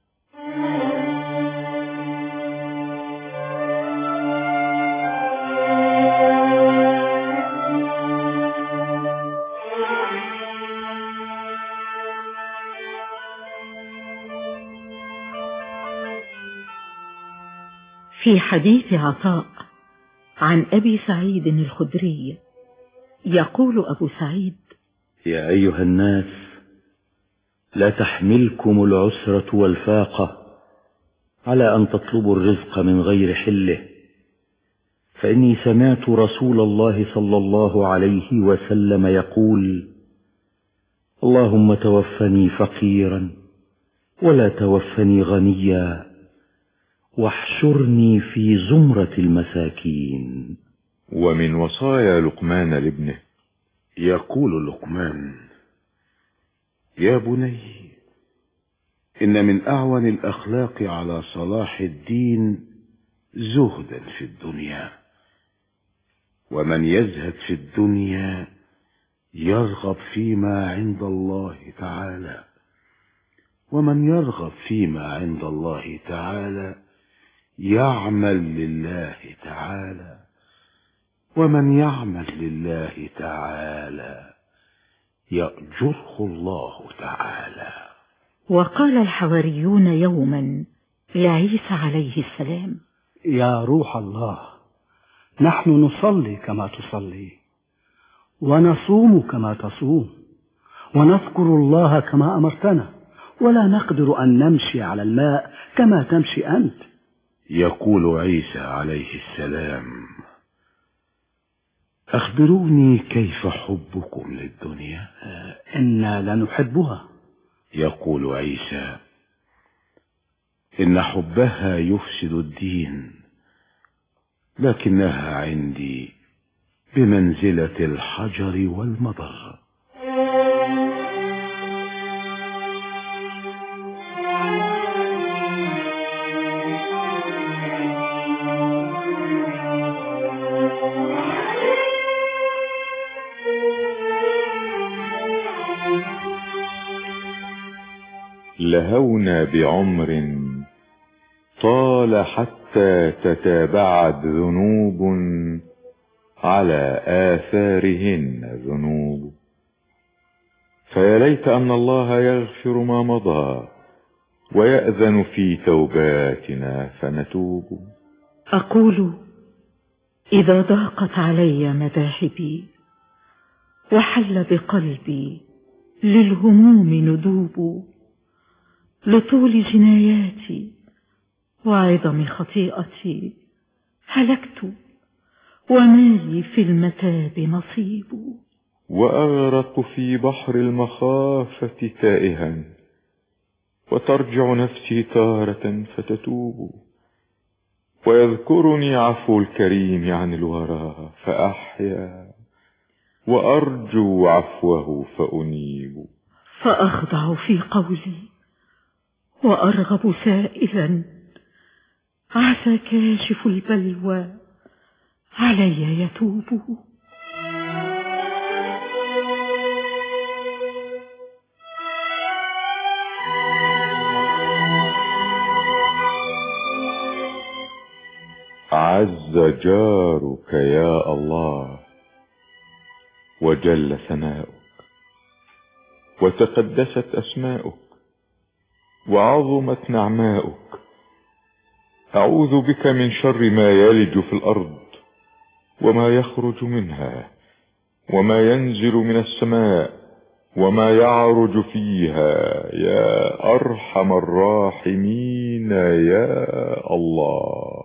P: في حديث عطاء عن أبي سعيد الخدري يقول أبو سعيد:
A: يا أيها الناس، لا تحملكم العسرة والفاقة على أن تطلبوا الرزق من غير حله، فإني سمعت رسول الله صلى الله عليه وسلم يقول: اللهم توفني فقيرا ولا توفني غنيا، واحشرني في زمرة المساكين.
N: ومن وصايا لقمان لابنه
B: يقول لقمان: يا بني، إن من أعون الأخلاق على صلاح الدين زهدا في الدنيا، ومن يزهد في الدنيا يرغب فيما عند الله تعالى، ومن يرغب فيما عند الله تعالى يعمل لله تعالى، ومن يعمل لله تعالى يأجره الله تعالى.
P: وقال الحواريون يوما لعيسى عليه السلام:
O: يا روح الله، نحن نصلي كما تصلي، ونصوم كما تصوم، ونذكر الله كما أمرتنا، ولا نقدر أن نمشي على الماء كما تمشي أنت.
B: يقول عيسى عليه السلام: أخبروني كيف حبكم للدنيا؟
O: إنا لنحبها.
B: يقول عيسى: إن حبها يفسد الدين، لكنها عندي بمنزلة الحجر والمضر.
N: لهونا بعمر طال حتى تتابعت ذنوب على آثارهن ذنوب، فيا ليت أن الله يغفر ما مضى ويأذن في توباتنا فنتوب.
P: أقول: إذا ضاقت علي مذاهبي وحل بقلبي للهموم ندوب، لطول جناياتي وعظم خطيئتي هلكت، وما لي في المتاب نصيب.
N: وأغرق في بحر المخافة تائها، وترجع نفسي تارة فتتوب، ويذكرني عفو الكريم عن الورى فأحيا، وأرجو عفوه فأنيب.
P: فأخضع في قولي وأرغب سائلا، عسى كاشف البلوى علي يتوب.
N: عز جارك يا الله، وجل ثناؤك، وتقدست أسماؤك، وعظمت نعماؤك. أعوذ بك من شر ما يلج في الأرض وما يخرج منها، وما ينزل من السماء، وما يعرج فيها، يا أرحم الراحمين يا الله.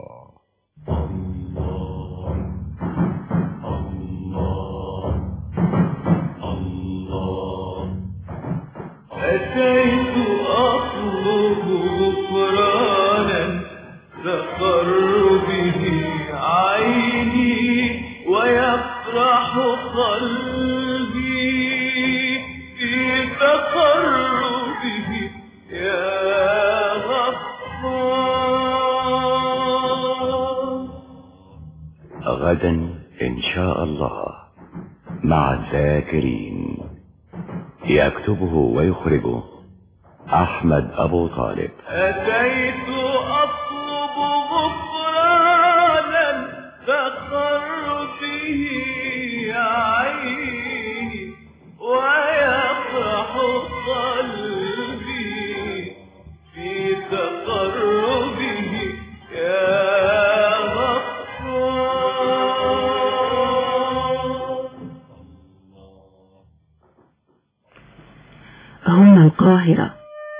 M: أتيت أطلب غفرانا تقر به عيني ويفرح قلبي في تقربه يا غفار.
A: غدا إن شاء الله مع الذاكرين، يكتبه ويخرجه أحمد أبو طالب.
M: أتيت أطلب غفرانا تقر به عيني ويفرح قلبي في تقربه يا
D: هنا القاهرة.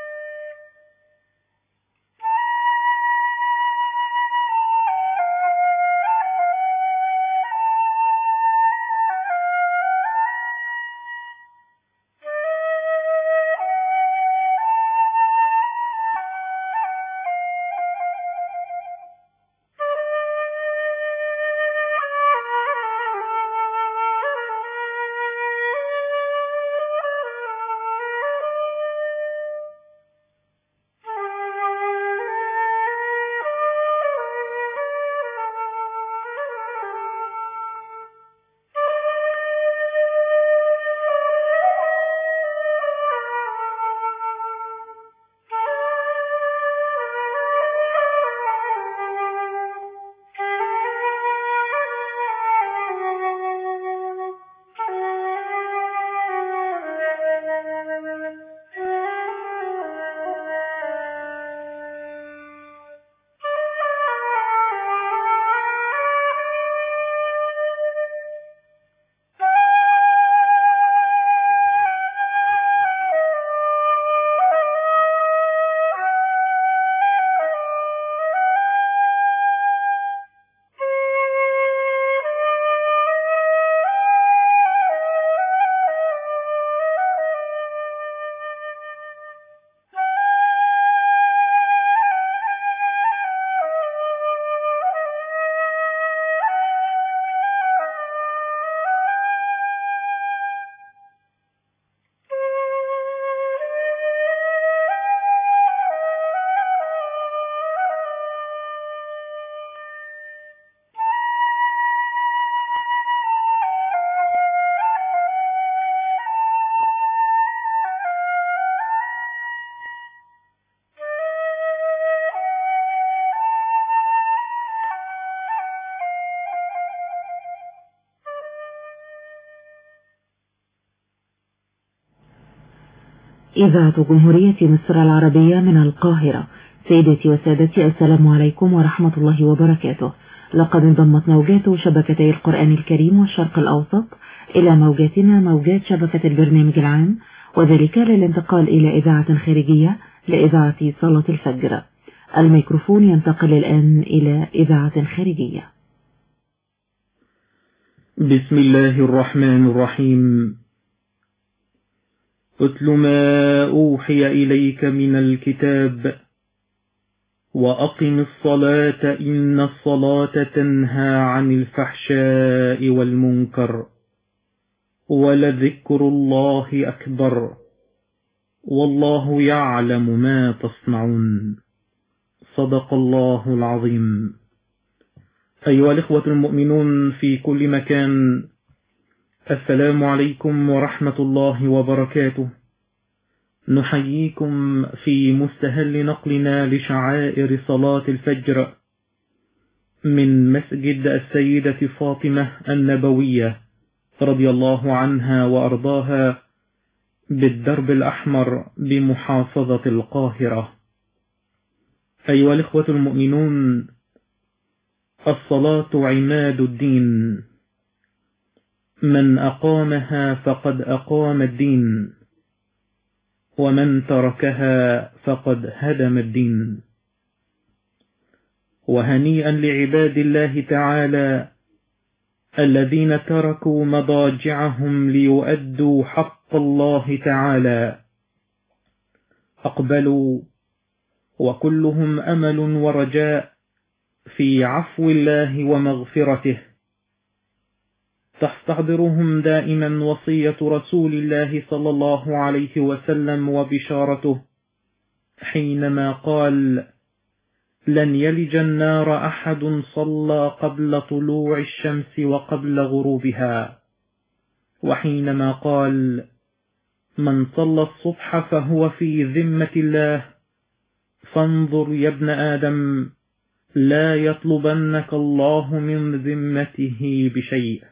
D: إذاعة جمهورية مصر العربية من القاهرة. سيداتي وسادتي، السلام عليكم ورحمة الله وبركاته. لقد انضمت موجات شبكتي القرآن الكريم والشرق الأوسط إلى موجاتنا موجات شبكة البرنامج العام، وذلك للانتقال إلى إذاعة خارجية لإذاعة صلاة الفجر. الميكروفون ينتقل الآن إلى إذاعة خارجية.
Q: بسم الله الرحمن الرحيم. اتل ما أوحي إليك من الكتاب وأقم الصلاة إن الصلاة تنهى عن الفحشاء والمنكر ولذكر الله أكبر والله يعلم ما تصنعون. صدق الله العظيم. أيها الإخوة المؤمنون في كل مكان، السلام عليكم ورحمة الله وبركاته. نحييكم في مستهل نقلنا لشعائر صلاة الفجر من مسجد السيدة فاطمة النبوية رضي الله عنها وأرضاها بالدرب الأحمر بمحافظة القاهرة. أيها الإخوة المؤمنون، الصلاة عماد الدين، من أقامها فقد أقام الدين، ومن تركها فقد هدم الدين. وهنيئا لعباد الله تعالى الذين تركوا مضاجعهم ليؤدوا حق الله تعالى، أقبلوا وكلهم أمل ورجاء في عفو الله ومغفرته. تستحضرهم دائما وصية رسول الله صلى الله عليه وسلم وبشارته حينما قال: لن يلج النار أحد صلى قبل طلوع الشمس وقبل غروبها، وحينما قال: من صلى الصبح فهو في ذمة الله، فانظر يا ابن آدم لا يطلبنك الله من ذمته بشيء.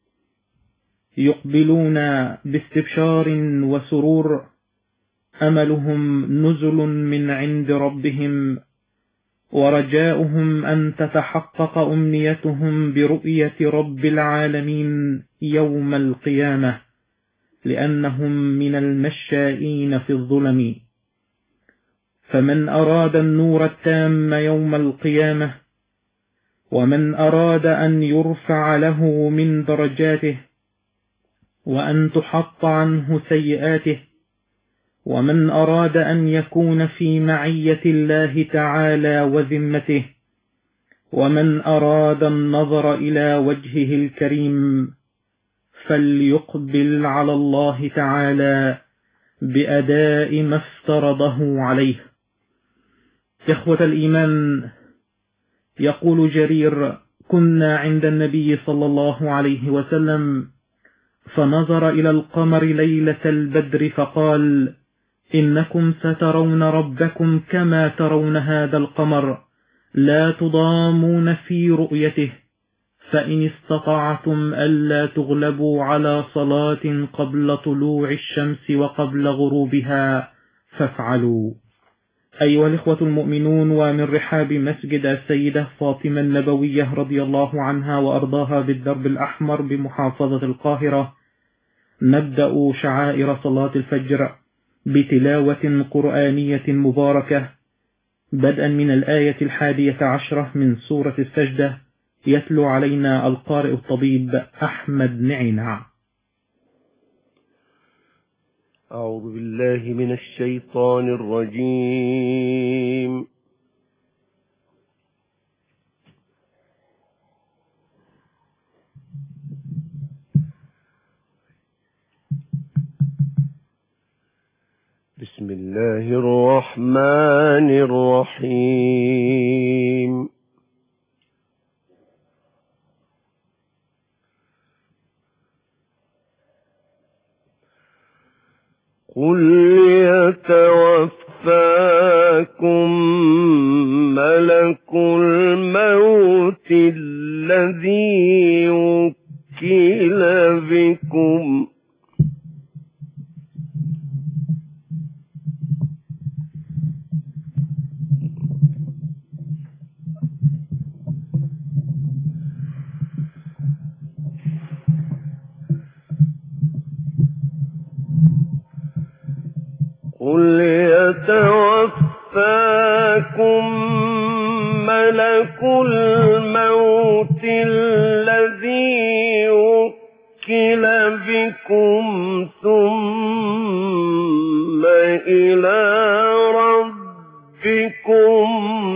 Q: يقبلون باستبشار وسرور، أملهم نزل من عند ربهم، ورجاؤهم أن تتحقق أمنيتهم برؤية رب العالمين يوم القيامة، لأنهم من المشائين في الظلم. فمن أراد النور التام يوم القيامة، ومن أراد أن يرفع له من درجاته وأن تحط عنه سيئاته، ومن أراد أن يكون في معية الله تعالى وذمته، ومن أراد النظر إلى وجهه الكريم، فليقبل على الله تعالى بأداء ما افترضه عليه. إخوة الإيمان، يقول جرير: كنا عند النبي صلى الله عليه وسلم فنظر إلى القمر ليلة البدر فقال: إنكم سترون ربكم كما ترون هذا القمر، لا تضامون في رؤيته، فإن استطعتم ألا تغلبوا على صلاة قبل طلوع الشمس وقبل غروبها فافعلوا. أيها الإخوة المؤمنون، ومن رحاب مسجد السيدة فاطمة النبوية رضي الله عنها وأرضاها بالدرب الأحمر بمحافظة القاهرة، نبدأ شعائر صلاة الفجر بتلاوة قرآنية مباركة، بدءا من الآية 11 من سورة السجدة. يتلو علينا القارئ الطبيب أحمد نعنع.
R: أعوذ بالله من الشيطان الرجيم. بسم الله الرحمن الرحيم. قل يتوفاكم ملك الموت الذي وكل بكم قل يتوفاكم ملك الموت الذي وكل بكم ثم إلى ربكم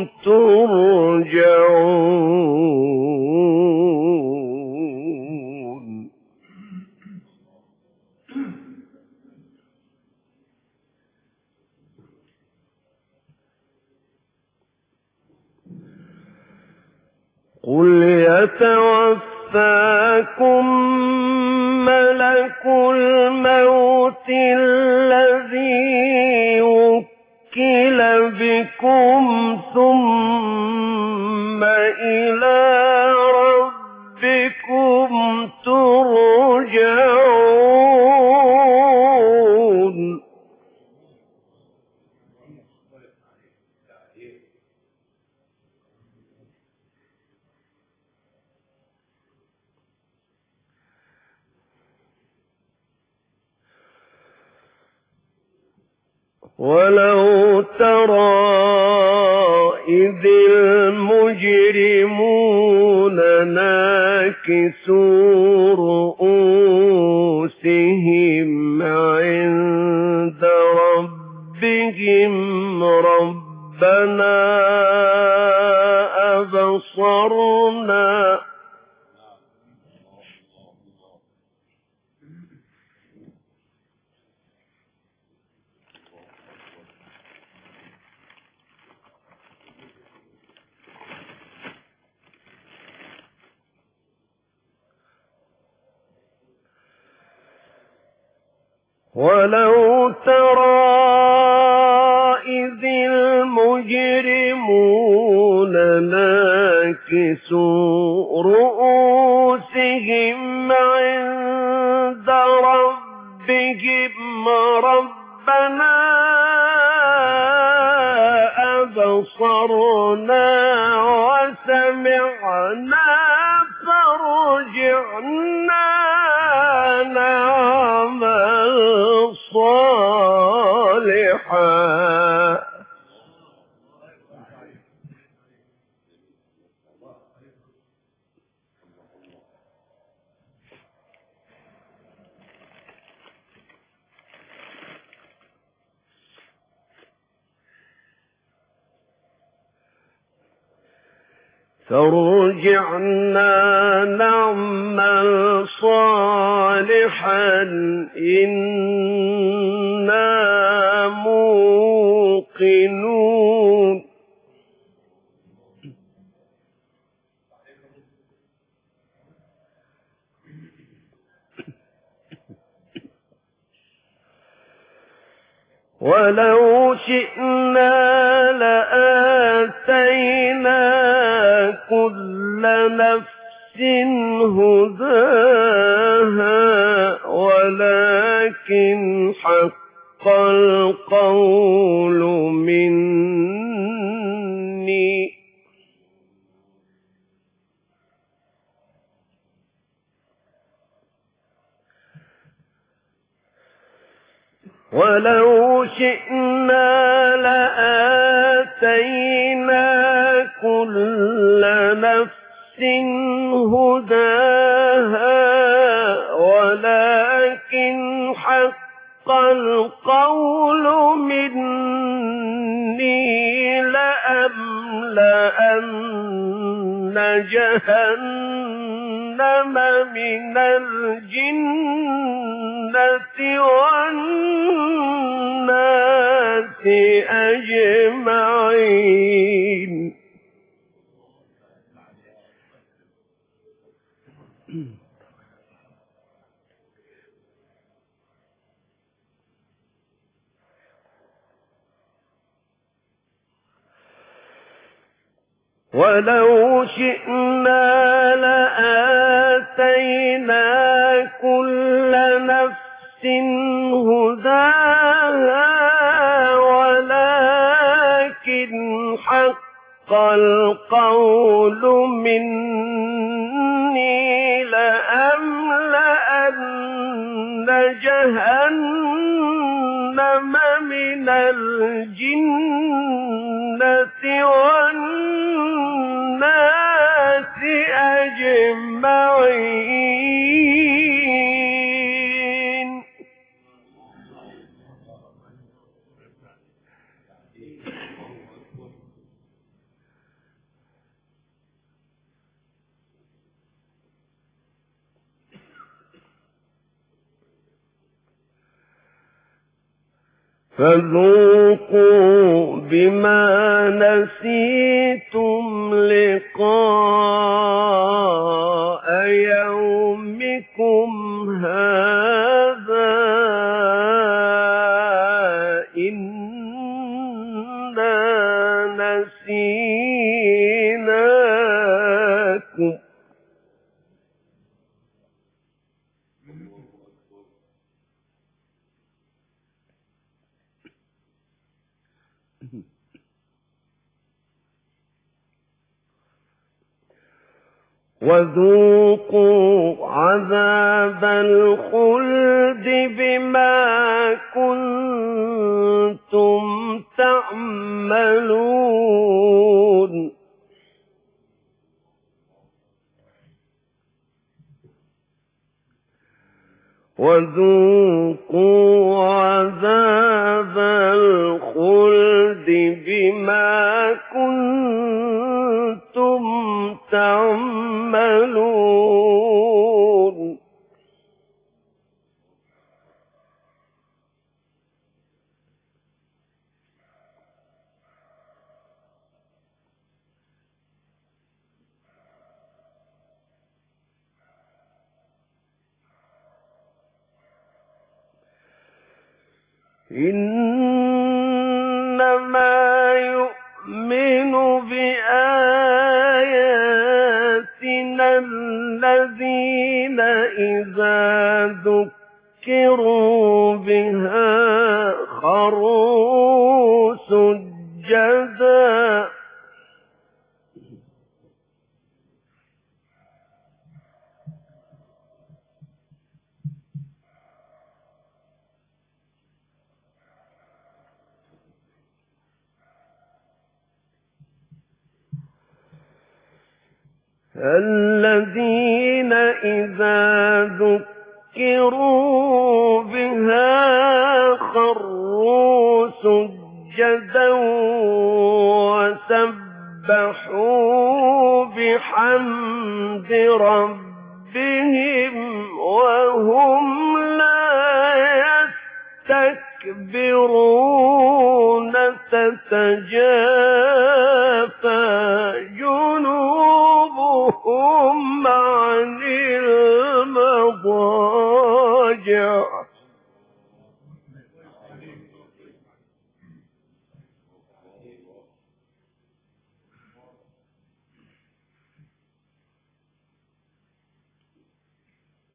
R: ترجعون. قل يتوفاكم ملك الموت الذي وكل بكم ثم إلى ولو ترى إذ المجرمون ناكسوا رؤوسهم عند ربهم ربنا أبصرنا ولو ترى إذ المجرمون ناكسوا رؤوسهم عند ربهم ربنا أبصرنا وسمعنا فارجعنا نعمل صالحا فارجعنا نعمل صالحا إنا موقنون ولو شئنا لآتينا كل نفس هداها ولكن حق القول مني ولو شئنا لآتينا كل نفس هداها ولكن حق القول مني لأملأن جهنم من الجنة والناس أجمعين ولو شئنا لآتينا كل نفس هداها ولكن حق القول مني لأملأن جهنم من الجنة والناس أجمعين فذوقوا بما نسيتم لقاء يومكم هذا إنا نسيناكم وذوقوا عذاب الخلد بما كنتم تعملون وذوقوا عذاب الخلد بما كنتم تعملون إنما يؤمن بآياتنا الذين إذا ذكروا بها خروا سجدا الذين إذا ذكروا بها خروا سجدا وسبحوا بحمد ربهم وهم لا يستكبرون تتجاوز